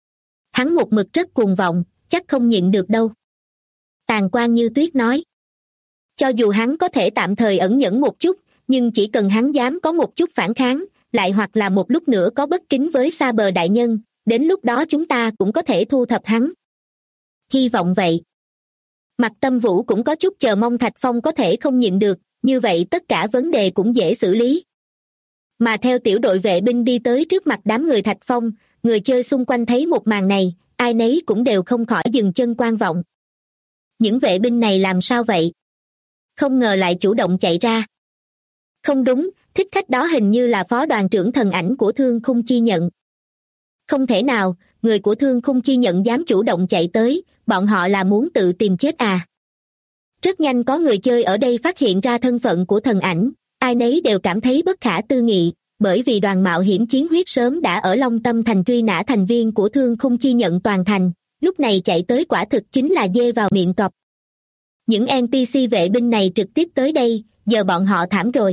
Hắn một mực rất cuồng vọng, chắc không nhịn được đâu. Tàn Quan Như Tuyết nói. Cho dù hắn có thể tạm thời ẩn nhẫn một chút, nhưng chỉ cần hắn dám có một chút phản kháng, lại hoặc là một lúc nữa có bất kính với Saber đại nhân, đến lúc đó chúng ta cũng có thể thu thập hắn. Hy vọng vậy. Mặt Tâm Vũ cũng có chút chờ mong Thạch Phong có thể không nhịn được, như vậy tất cả vấn đề cũng dễ xử lý. Mà theo tiểu đội vệ binh đi tới trước mặt đám người Thạch Phong, người chơi xung quanh thấy một màn này, ai nấy cũng đều không khỏi dừng chân quan vọng. Những vệ binh này làm sao vậy? Không ngờ lại chủ động chạy ra. Không đúng, thích khách đó hình như là phó đoàn trưởng thần ảnh của Thương Khung Chi Nhận. Không thể nào, người của Thương Khung Chi Nhận dám chủ động chạy tới, bọn họ là muốn tự tìm chết à? Rất nhanh có người chơi ở đây phát hiện ra thân phận của thần ảnh, ai nấy đều cảm thấy bất khả tư nghị, bởi vì đoàn mạo hiểm chiến huyết sớm đã ở Long Tâm Thành truy nã thành viên của Thương Khung Chi Nhận toàn thành, lúc này chạy tới quả thực chính là dê vào miệng cọp. Những NPC vệ binh này trực tiếp tới đây, giờ bọn họ thảm rồi.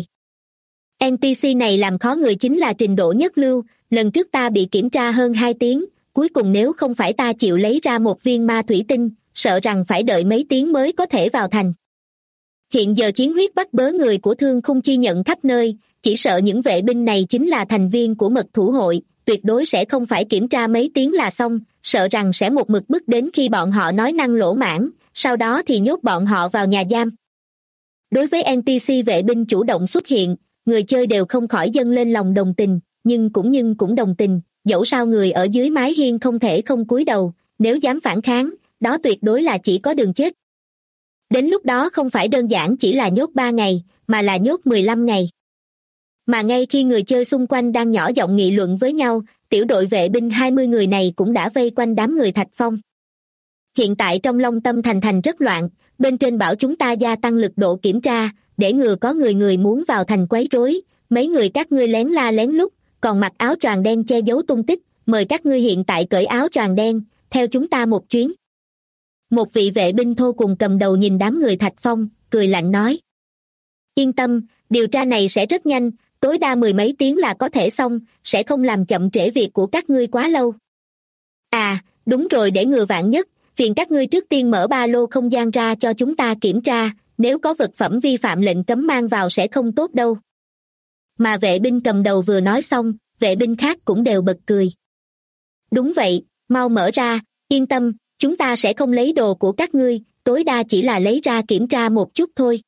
NPC này làm khó người chính là trình độ nhất lưu, lần trước ta bị kiểm tra hơn 2 tiếng, cuối cùng nếu không phải ta chịu lấy ra một viên ma thủy tinh, sợ rằng phải đợi mấy tiếng mới có thể vào thành. Hiện giờ chiến huyết bắt bớ người của Thương Khung Chi Nhận khắp nơi, chỉ sợ những vệ binh này chính là thành viên của mật thủ hội, tuyệt đối sẽ không phải kiểm tra mấy tiếng là xong, sợ rằng sẽ một mực bức đến khi bọn họ nói năng lỗ mãng, sau đó thì nhốt bọn họ vào nhà giam. Đối với NPC vệ binh chủ động xuất hiện, người chơi đều không khỏi dâng lên lòng đồng tình, nhưng cũng đồng tình, dẫu sao người ở dưới mái hiên không thể không cúi đầu, nếu dám phản kháng, đó tuyệt đối là chỉ có đường chết. Đến lúc đó không phải đơn giản chỉ là nhốt 3 ngày, mà là nhốt 15 ngày. Mà ngay khi người chơi xung quanh đang nhỏ giọng nghị luận với nhau, tiểu đội vệ binh 20 người này cũng đã vây quanh đám người Thạch Phong. Hiện tại trong Long Tâm thành rất loạn, bên trên bảo chúng ta gia tăng lực độ kiểm tra, để ngừa có người muốn vào thành quấy rối, mấy người các ngươi lén la lén lút, còn mặc áo choàng đen che giấu tung tích, mời các ngươi hiện tại cởi áo choàng đen, theo chúng ta một chuyến. Một vị vệ binh thô cùng cầm đầu nhìn đám người Thạch Phong, cười lạnh nói. Yên tâm, điều tra này sẽ rất nhanh, tối đa 10 mấy tiếng là có thể xong, sẽ không làm chậm trễ việc của các ngươi quá lâu. À, đúng rồi, để ngừa vạn nhất, phiền các ngươi trước tiên mở ba lô không gian ra cho chúng ta kiểm tra, nếu có vật phẩm vi phạm lệnh cấm mang vào sẽ không tốt đâu. Mà vệ binh cầm đầu vừa nói xong, vệ binh khác cũng đều bật cười. Đúng vậy, mau mở ra, yên tâm, chúng ta sẽ không lấy đồ của các ngươi, tối đa chỉ là lấy ra kiểm tra một chút thôi.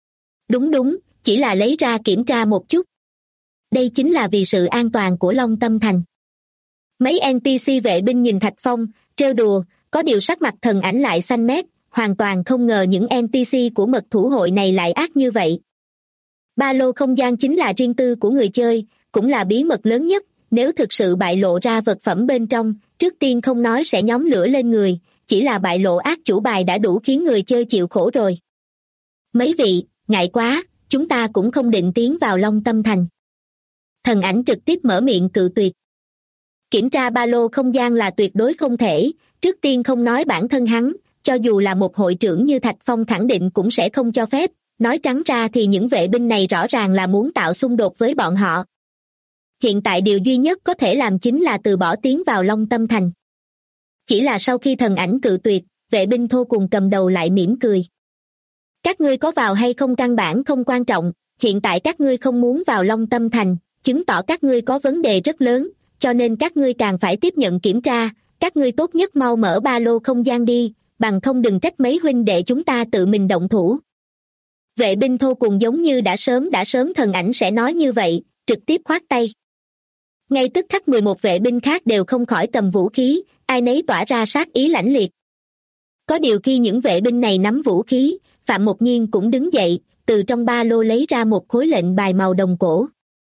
Đúng, chỉ là lấy ra kiểm tra một chút. Đây chính là vì sự an toàn của Long Tâm Thành. Mấy NPC vệ binh nhìn Thạch Phong, trêu đùa, có điều sắc mặt Thần Ảnh lại xanh mét, hoàn toàn không ngờ những NPC của mật thủ hội này lại ác như vậy. Ba lô không gian chính là riêng tư của người chơi, cũng là bí mật lớn nhất, nếu thực sự bại lộ ra vật phẩm bên trong, trước tiên không nói sẽ nhóm lửa lên người, chỉ là bại lộ ác chủ bài đã đủ khiến người chơi chịu khổ rồi. Mấy vị, ngại quá, chúng ta cũng không định tiến vào Long Tâm Thành. Thần Ảnh trực tiếp mở miệng cự tuyệt. Kiểm tra ba lô không gian là tuyệt đối không thể, trước tiên không nói bản thân hắn, cho dù là một hội trưởng như Thạch Phong khẳng định cũng sẽ không cho phép, nói trắng ra thì những vệ binh này rõ ràng là muốn tạo xung đột với bọn họ. Hiện tại điều duy nhất có thể làm chính là từ bỏ tiến vào Long Tâm Thành. Chỉ là sau khi Thần Ảnh cự tuyệt, vệ binh thô cùng cầm đầu lại mỉm cười. Các ngươi có vào hay không căn bản không quan trọng, hiện tại các ngươi không muốn vào Long Tâm Thành, chứng tỏ các ngươi có vấn đề rất lớn, cho nên các ngươi càng phải tiếp nhận kiểm tra, các ngươi tốt nhất mau mở ba lô không gian đi, bằng không đừng trách mấy huynh đệ chúng ta tự mình động thủ. Vệ binh thô cùng giống như đã sớm Thần Ảnh sẽ nói như vậy, trực tiếp khoát tay. Ngay tức khắc 11 vệ binh khác đều không khỏi cầm vũ khí, ai nấy tỏa ra sát ý lãnh liệt. Có điều khi những vệ binh này nắm vũ khí, Phạm Mộc Nhiên cũng đứng dậy, từ trong ba lô lấy ra một khối lệnh bài màu đồng cổ.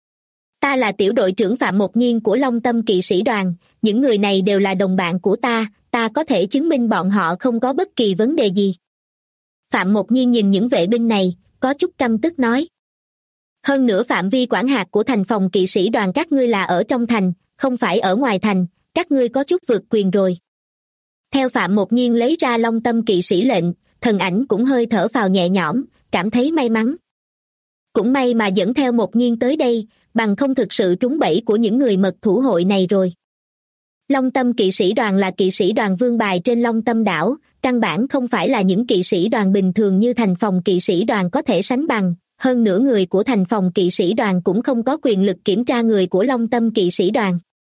Ta là tiểu đội trưởng Phạm Mộc Nhiên của Long Tâm kỵ sĩ đoàn, những người này đều là đồng bạn của ta có thể chứng minh bọn họ không có bất kỳ vấn đề gì. Phạm Mộc Nhiên nhìn những vệ binh này, có chút căm tức nói. Hơn nữa phạm vi quản hạt của thành phòng kỵ sĩ đoàn các ngươi là ở trong thành, không phải ở ngoài thành, các ngươi có chút vượt quyền rồi. Theo Phạm Mộc Nhiên lấy ra Long Tâm kỵ sĩ lệnh, Thần Ảnh cũng hơi thở phào nhẹ nhõm, cảm thấy may mắn. Cũng may mà dẫn theo Mộc Nhiên tới đây, bằng không thực sự trúng bẫy của những người mật thủ hội này rồi. Long Tâm kỵ sĩ đoàn là kỵ sĩ đoàn vương bài trên Long Tâm đảo, căn bản không phải là những kỵ sĩ đoàn bình thường như thành phòng kỵ sĩ đoàn có thể sánh bằng, hơn nữa người của thành phòng kỵ sĩ đoàn cũng không có quyền lực kiểm tra người của Long Tâm kỵ sĩ đoàn.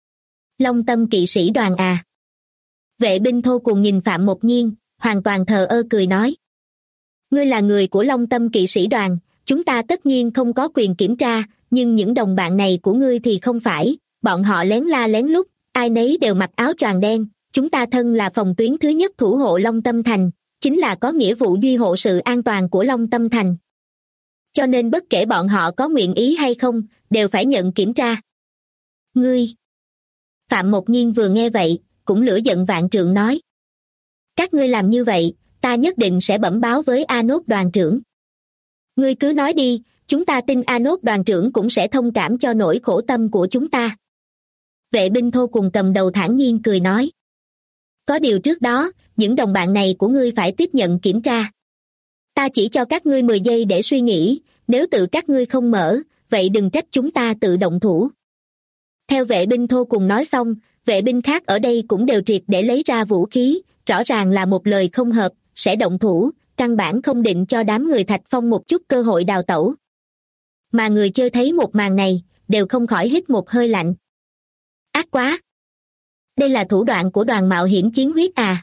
Long Tâm kỵ sĩ đoàn à? Vệ binh thô cùng nhìn Phạm Mộc Nhiên, hoàn toàn thờ ơ cười nói. Ngươi là người của Long Tâm kỵ sĩ đoàn, chúng ta tất nhiên không có quyền kiểm tra, nhưng những đồng bạn này của ngươi thì không phải, bọn họ lén la lén lút, ai nấy đều mặc áo choàng đen, chúng ta thân là phòng tuyến thứ nhất thủ hộ Long Tâm Thành, chính là có nghĩa vụ duy hộ sự an toàn của Long Tâm Thành. Cho nên bất kể bọn họ có nguyện ý hay không, đều phải nhận kiểm tra. Ngươi! Phạm Mộc Nhiên vừa nghe vậy, cũng lửa giận vạn trượng nói. Các ngươi làm như vậy, ta nhất định sẽ bẩm báo với Anốt đoàn trưởng. Ngươi cứ nói đi, chúng ta tin Anốt đoàn trưởng cũng sẽ thông cảm cho nỗi khổ tâm của chúng ta. Vệ binh thô cùng cầm đầu thản nhiên cười nói. Có điều trước đó, những đồng bạn này của ngươi phải tiếp nhận kiểm tra. Ta chỉ cho các ngươi 10 giây để suy nghĩ, nếu tự các ngươi không mở, vậy đừng trách chúng ta tự động thủ. Theo vệ binh thô cùng nói xong, vệ binh khác ở đây cũng đều triệt để lấy ra vũ khí, rõ ràng là một lời không hợp, sẽ động thủ, căn bản không định cho đám người Thạch Phong một chút cơ hội đào tẩu. Mà người chơi thấy một màn này, đều không khỏi hít một hơi lạnh. Ác quá! Đây là thủ đoạn của đoàn mạo hiểm chiến huyết à?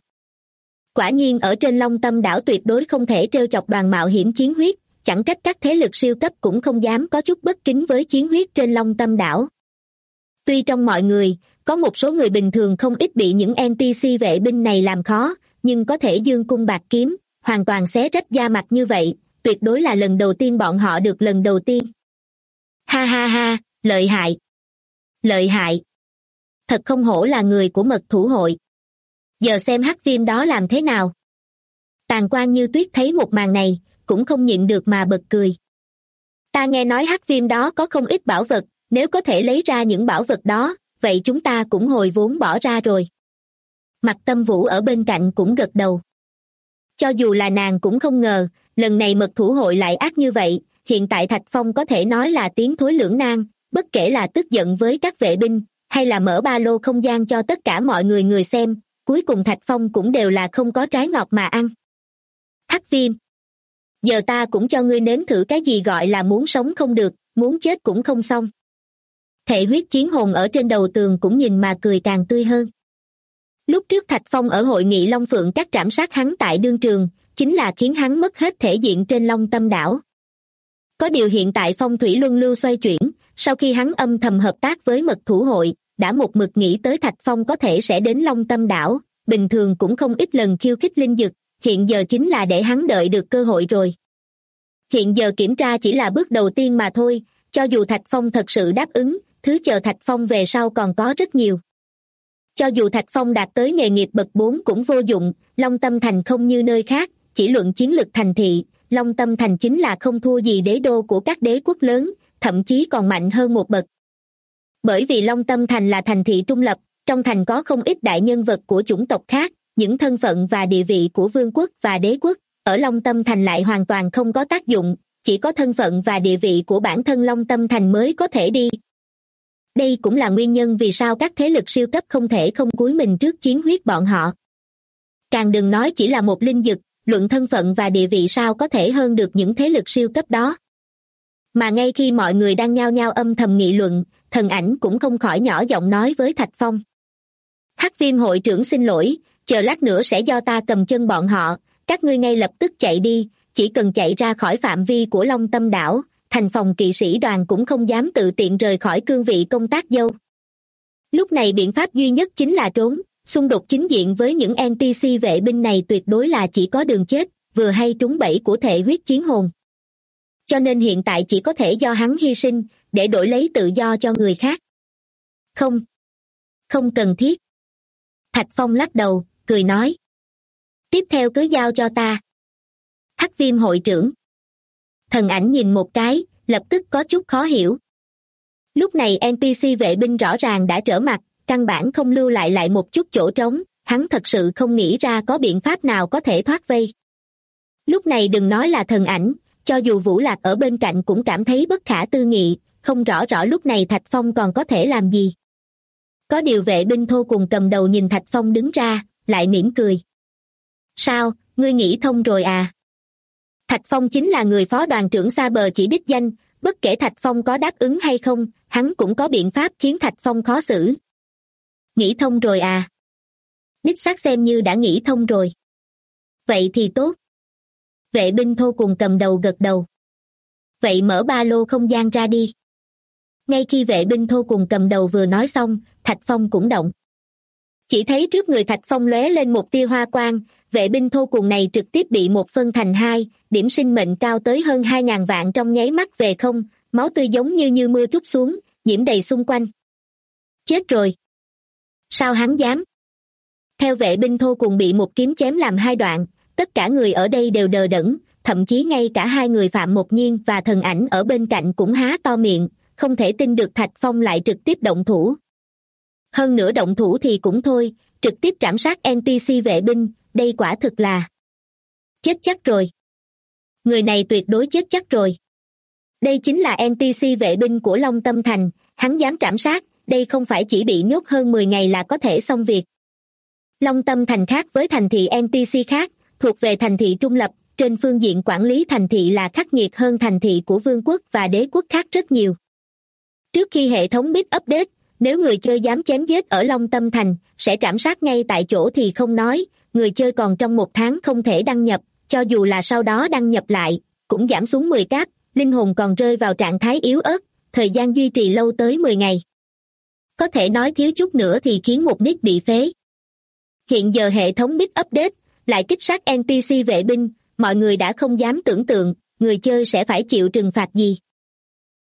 Quả nhiên ở trên Long Tâm đảo tuyệt đối không thể trêu chọc đoàn mạo hiểm chiến huyết, chẳng trách các thế lực siêu cấp cũng không dám có chút bất kính với chiến huyết trên Long Tâm đảo. Tuy trong mọi người, có một số người bình thường không ít bị những NPC vệ binh này làm khó, nhưng có thể dương cung bạc kiếm, hoàn toàn xé rách da mặt như vậy, tuyệt đối là lần đầu tiên bọn họ được lần đầu tiên. Ha ha ha, lợi hại. Lợi hại. Thật không hổ là người của mật thủ hội. Giờ xem hắc viêm đó làm thế nào. Tàn Quan Như Tuyết thấy một màn này, cũng không nhịn được mà bật cười. Ta nghe nói hắc viêm đó có không ít bảo vật, nếu có thể lấy ra những bảo vật đó, vậy chúng ta cũng hồi vốn bỏ ra rồi. Mặt Tâm Vũ ở bên cạnh cũng gật đầu. Cho dù là nàng cũng không ngờ, lần này mật thủ hội lại ác như vậy, hiện tại Thạch Phong có thể nói là tiến thối lưỡng nan, bất kể là tức giận với các vệ binh, hay là mở ba lô không gian cho tất cả mọi người xem, cuối cùng Thạch Phong cũng đều là không có trái ngọt mà ăn. Hắc viêm. Giờ ta cũng cho ngươi nếm thử cái gì gọi là muốn sống không được, muốn chết cũng không xong. Thệ huyết chiến hồn ở trên đầu tường cũng nhìn mà cười càng tươi hơn. Lúc trước Thạch Phong ở hội nghị Long Phượng Các trảm sát hắn tại đương trường, chính là khiến hắn mất hết thể diện trên Long Tâm đảo. Có điều hiện tại phong thủy luân lưu xoay chuyển, sau khi hắn âm thầm hợp tác với mật thủ hội, đã một mực nghĩ tới Thạch Phong có thể sẽ đến Long Tâm đảo, bình thường cũng không ít lần khiêu khích linh dực, hiện giờ chính là để hắn đợi được cơ hội rồi. Hiện giờ kiểm tra chỉ là bước đầu tiên mà thôi, cho dù Thạch Phong thật sự đáp ứng, thứ chờ Thạch Phong về sau còn có rất nhiều. Cho dù Thạch Phong đạt tới nghề nghiệp bậc 4 cũng vô dụng, Long Tâm Thành không như nơi khác, chỉ luận chiến lực thành thị, Long Tâm Thành chính là không thua gì đế đô của các đế quốc lớn, thậm chí còn mạnh hơn một bậc. Bởi vì Long Tâm Thành là thành thị trung lập, trong thành có không ít đại nhân vật của chủng tộc khác, những thân phận và địa vị của vương quốc và đế quốc, ở Long Tâm Thành lại hoàn toàn không có tác dụng, chỉ có thân phận và địa vị của bản thân Long Tâm Thành mới có thể đi. Đây cũng là nguyên nhân vì sao các thế lực siêu cấp không thể không cúi mình trước chiến huyết bọn họ. Càng đừng nói chỉ là một linh dực, luận thân phận và địa vị sao có thể hơn được những thế lực siêu cấp đó. Mà ngay khi mọi người đang nhao nhao âm thầm nghị luận, Thần Ảnh cũng không khỏi nhỏ giọng nói với Thạch Phong. Hắc viêm hội trưởng xin lỗi, chờ lát nữa sẽ do ta cầm chân bọn họ, các ngươi ngay lập tức chạy đi, chỉ cần chạy ra khỏi phạm vi của Long Tâm đảo, thành phòng kỵ sĩ đoàn cũng không dám tự tiện rời khỏi cương vị công tác dâu. Lúc này biện pháp duy nhất chính là trốn, xung đột chính diện với những NPC vệ binh này tuyệt đối là chỉ có đường chết, vừa hay trúng bẫy của thệ huyết chiến hồn. Cho nên hiện tại chỉ có thể do hắn hy sinh, để đổi lấy tự do cho người khác. Không cần thiết. Thạch Phong lắc đầu, cười nói. Tiếp theo cứ giao cho ta. Hắc viêm hội trưởng. Thần Ảnh nhìn một cái, lập tức có chút khó hiểu. Lúc này NPC vệ binh rõ ràng đã trở mặt, căn bản không lưu lại một chút chỗ trống, hắn thật sự không nghĩ ra có biện pháp nào có thể thoát vây. Lúc này đừng nói là Thần Ảnh, cho dù Vũ Lạc ở bên cạnh cũng cảm thấy bất khả tư nghị, không rõ lúc này Thạch Phong còn có thể làm gì. Có điều vệ binh thô cùng cầm đầu nhìn Thạch Phong đứng ra, lại mỉm cười. Sao, ngươi nghĩ thông rồi à? Thạch Phong chính là người phó đoàn trưởng xa bờ chỉ đích danh, bất kể Thạch Phong có đáp ứng hay không, hắn cũng có biện pháp khiến Thạch Phong khó xử. Nghĩ thông rồi à? Đích xác xem như đã nghĩ thông rồi. Vậy thì tốt. Vệ binh thô cùng cầm đầu gật đầu. Vậy mở ba lô không gian ra đi. Ngay khi vệ binh thô cùng cầm đầu vừa nói xong, Thạch Phong cũng động. Chỉ thấy trước người Thạch Phong lóe lên một tia hoa quang, vệ binh thô cùng này trực tiếp bị một phân thành hai, điểm sinh mệnh cao tới hơn 2.000 vạn trong nháy mắt về không, máu tươi giống như mưa trút xuống, nhiễm đầy xung quanh. Chết rồi. Sao hắn dám? Theo vệ binh thô cùng bị một kiếm chém làm hai đoạn, tất cả người ở đây đều đờ đẫn, thậm chí ngay cả hai người Phạm Mộc Nhiên và Thần Ảnh ở bên cạnh cũng há to miệng, không thể tin được Thạch Phong lại trực tiếp động thủ. Hơn nữa động thủ thì cũng thôi, trực tiếp trảm sát NPC vệ binh, đây quả thực là chết chắc rồi. Người này tuyệt đối chết chắc rồi. Đây chính là NPC vệ binh của Long Tâm Thành, hắn dám trảm sát, đây không phải chỉ bị nhốt hơn 10 ngày là có thể xong việc. Long Tâm Thành khác với thành thị NPC khác, thuộc về thành thị trung lập, trên phương diện quản lý thành thị là khắc nghiệt hơn thành thị của vương quốc và đế quốc khác rất nhiều. Trước khi hệ thống bit update, nếu người chơi dám chém giết ở Long Tâm Thành, sẽ trảm sát ngay tại chỗ thì không nói, người chơi còn trong 1 tháng không thể đăng nhập, cho dù là sau đó đăng nhập lại, cũng giảm xuống 10 cấp, linh hồn còn rơi vào trạng thái yếu ớt, thời gian duy trì lâu tới 10 ngày. Có thể nói thiếu chút nữa thì khiến một nick bị phế. Hiện giờ hệ thống bit update, lại kích sát NPC vệ binh, mọi người đã không dám tưởng tượng, người chơi sẽ phải chịu trừng phạt gì.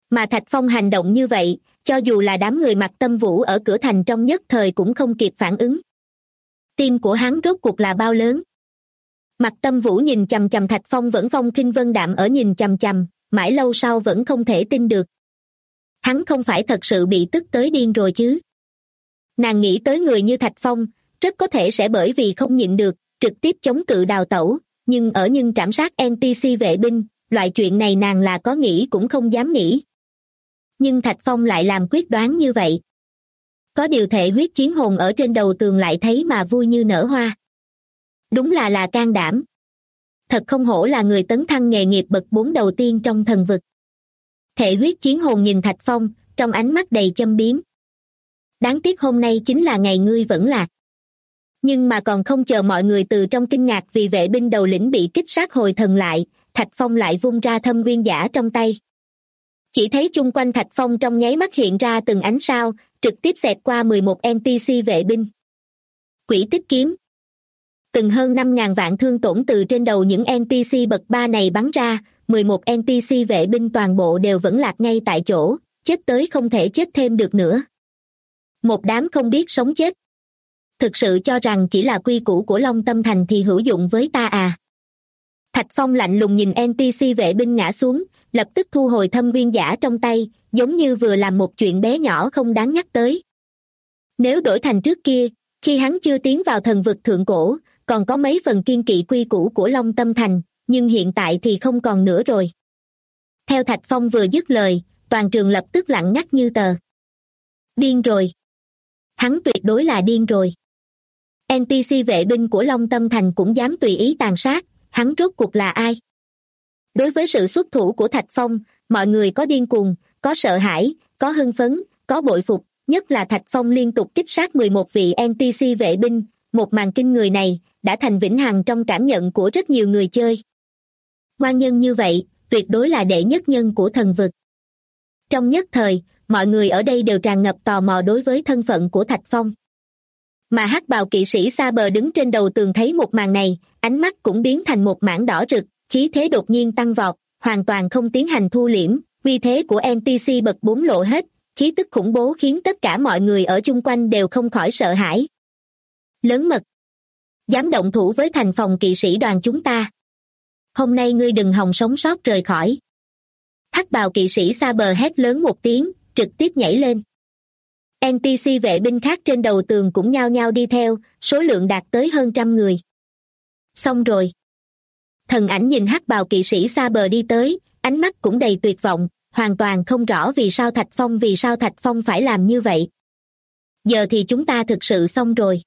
Mà Thạch Phong hành động như vậy, cho dù là đám người Mặc Tâm Vũ ở cửa thành trong nhất thời cũng không kịp phản ứng. Tim của hắn rốt cuộc là bao lớn? Mặc Tâm Vũ nhìn chằm chằm Thạch Phong vẫn phong khinh vân đạm ở nhìn chằm chằm, mãi lâu sau vẫn không thể tin được. Hắn không phải thật sự bị tức tới điên rồi chứ? Nàng nghĩ tới người như Thạch Phong, rất có thể sẽ bởi vì không nhịn được, trực tiếp chống cự đào tẩu, nhưng trảm sát NPC vệ binh, loại chuyện này nàng là có nghĩ cũng không dám nghĩ. Nhưng Thạch Phong lại làm quyết đoán như vậy. Có điều thể huyết chiến hồn ở trên đầu tường lại thấy mà vui như nở hoa. Đúng là can đảm. Thật không hổ là người tấn thăng nghề nghiệp bậc 4 đầu tiên trong thần vực. Thể huyết chiến hồn nhìn Thạch Phong, trong ánh mắt đầy châm biếm. Đáng tiếc hôm nay chính là ngày ngươi vẫn lạc. Nhưng mà còn không chờ mọi người từ trong kinh ngạc vì vệ binh đầu lĩnh bị kích sát hồi thần lại, Thạch Phong lại vung ra thâm uyên giả trong tay. Chỉ thấy chung quanh Thạch Phong trong nháy mắt hiện ra từng ánh sao, trực tiếp xẹt qua 11 NPC vệ binh. Quỷ tích kiếm. Từng hơn 5.000 vạn thương tổn từ trên đầu những NPC bậc 3 này bắn ra, 11 NPC vệ binh toàn bộ đều vẫn lạc ngay tại chỗ, chết tới không thể chết thêm được nữa. Một đám không biết sống chết. Thực sự cho rằng chỉ là quy củ của Long Tâm Thành thì hữu dụng với ta à? Thạch Phong lạnh lùng nhìn NPC vệ binh ngã xuống, lập tức thu hồi thâm uyên giả trong tay, giống như vừa làm một chuyện bé nhỏ không đáng nhắc tới. Nếu đổi thành trước kia, khi hắn chưa tiến vào thần vực thượng cổ, còn có mấy phần kiên kỵ quy củ của Long Tâm Thành, nhưng hiện tại thì không còn nữa rồi. Theo Thạch Phong vừa dứt lời, toàn trường lập tức lặng ngắt như tờ. Điên rồi. Hắn tuyệt đối là điên rồi. NPC vệ binh của Long Tâm Thành cũng dám tùy ý tàn sát, hắn rốt cuộc là ai? Đối với sự xuất thủ của Thạch Phong, mọi người có điên cuồng, có sợ hãi, có hưng phấn, có bội phục, nhất là Thạch Phong liên tục kích sát 11 vị NPC vệ binh, một màn kinh người này đã thành vĩnh hằng trong cảm nhận của rất nhiều người chơi. Oan nhân như vậy, tuyệt đối là đệ nhất nhân của thần vực. Trong nhất thời, mọi người ở đây đều tràn ngập tò mò đối với thân phận của Thạch Phong. Mà hắc bào kỵ sĩ xa bờ đứng trên đầu tường thấy một màn này, ánh mắt cũng biến thành một mảng đỏ rực, khí thế đột nhiên tăng vọt, hoàn toàn không tiến hành thu liễm, uy thế của NPC bậc 4 lộ hết, khí tức khủng bố khiến tất cả mọi người ở chung quanh đều không khỏi sợ hãi. Lớn mật. Dám động thủ với thành phòng kỵ sĩ đoàn chúng ta. Hôm nay ngươi đừng hòng sống sót rời khỏi. Hắc bào kỵ sĩ xa bờ hét lớn một tiếng, trực tiếp nhảy lên. NPC vệ binh khác trên đầu tường cũng nhao nhao đi theo, số lượng đạt tới hơn 100 người. Xong rồi. Thần ảnh nhìn hắc bào kỵ sĩ xa bờ đi tới, ánh mắt cũng đầy tuyệt vọng, hoàn toàn không rõ vì sao Thạch Phong phải làm như vậy. Giờ thì chúng ta thực sự xong rồi.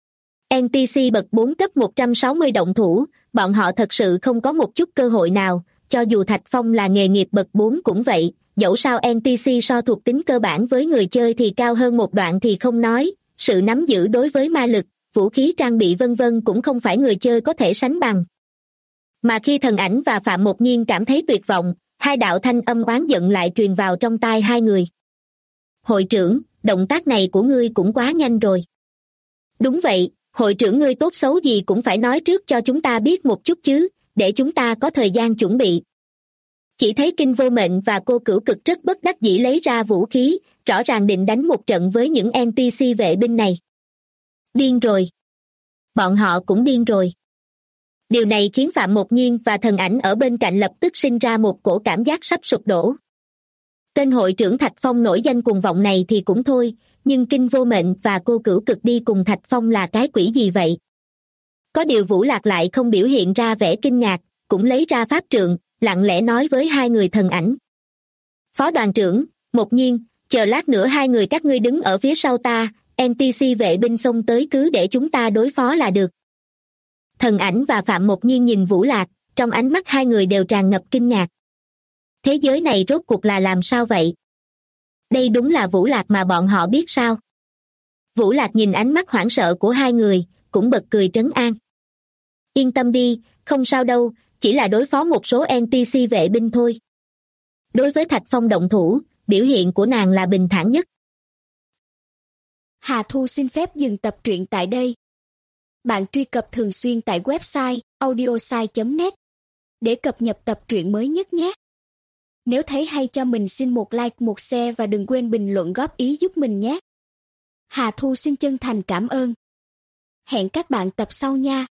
NPC bậc 4 cấp 160 động thủ, bọn họ thật sự không có một chút cơ hội nào, cho dù Thạch Phong là nghề nghiệp bậc 4 cũng vậy, dẫu sao NPC so thuộc tính cơ bản với người chơi thì cao hơn một đoạn thì không nói, sự nắm giữ đối với ma lực, vũ khí trang bị vân vân cũng không phải người chơi có thể sánh bằng. Mà khi thần ảnh và Phạm Một Nhiên cảm thấy tuyệt vọng, hai đạo thanh âm oán giận lại truyền vào trong tai hai người. Hội trưởng, động tác này của ngươi cũng quá nhanh rồi. Đúng vậy, hội trưởng ngươi tốt xấu gì cũng phải nói trước cho chúng ta biết một chút chứ, để chúng ta có thời gian chuẩn bị. Chỉ thấy Kinh Vô Mệnh và Cô Cửu Cực rất bất đắc dĩ lấy ra vũ khí, rõ ràng định đánh một trận với những NPC vệ binh này. Điên rồi. Bọn họ cũng điên rồi. Điều này khiến Phạm Một Nhiên và thần ảnh ở bên cạnh lập tức sinh ra một cổ cảm giác sắp sụp đổ. Tên hội trưởng Thạch Phong nổi danh cuồng vọng này thì cũng thôi, nhưng Kinh Vô Mệnh và Cô Cửu Cực đi cùng Thạch Phong là cái quỷ gì vậy? Có điều Vũ Lạc lại không biểu hiện ra vẻ kinh ngạc, cũng lấy ra pháp trượng, lặng lẽ nói với hai người thần ảnh. Phó đoàn trưởng, Một Nhiên, chờ lát nữa hai người các ngươi đứng ở phía sau ta, NPC vệ binh xông tới cứ để chúng ta đối phó là được. Thần ảnh và Phạm Một Nhiên nhìn Vũ Lạc, trong ánh mắt hai người đều tràn ngập kinh ngạc. Thế giới này rốt cuộc là làm sao vậy? Đây đúng là Vũ Lạc mà bọn họ biết sao? Vũ Lạc nhìn ánh mắt hoảng sợ của hai người, cũng bật cười trấn an. Yên tâm đi, không sao đâu, chỉ là đối phó một số NPC vệ binh thôi. Đối với Thạch Phong động thủ, biểu hiện của nàng là bình thản nhất. Hà Thu xin phép dừng tập truyện tại đây. Bạn truy cập thường xuyên tại website audiosai.net để cập nhật tập truyện mới nhất nhé. Nếu thấy hay cho mình xin một like, một share và đừng quên bình luận góp ý giúp mình nhé. Hà Thu xin chân thành cảm ơn. Hẹn các bạn tập sau nha.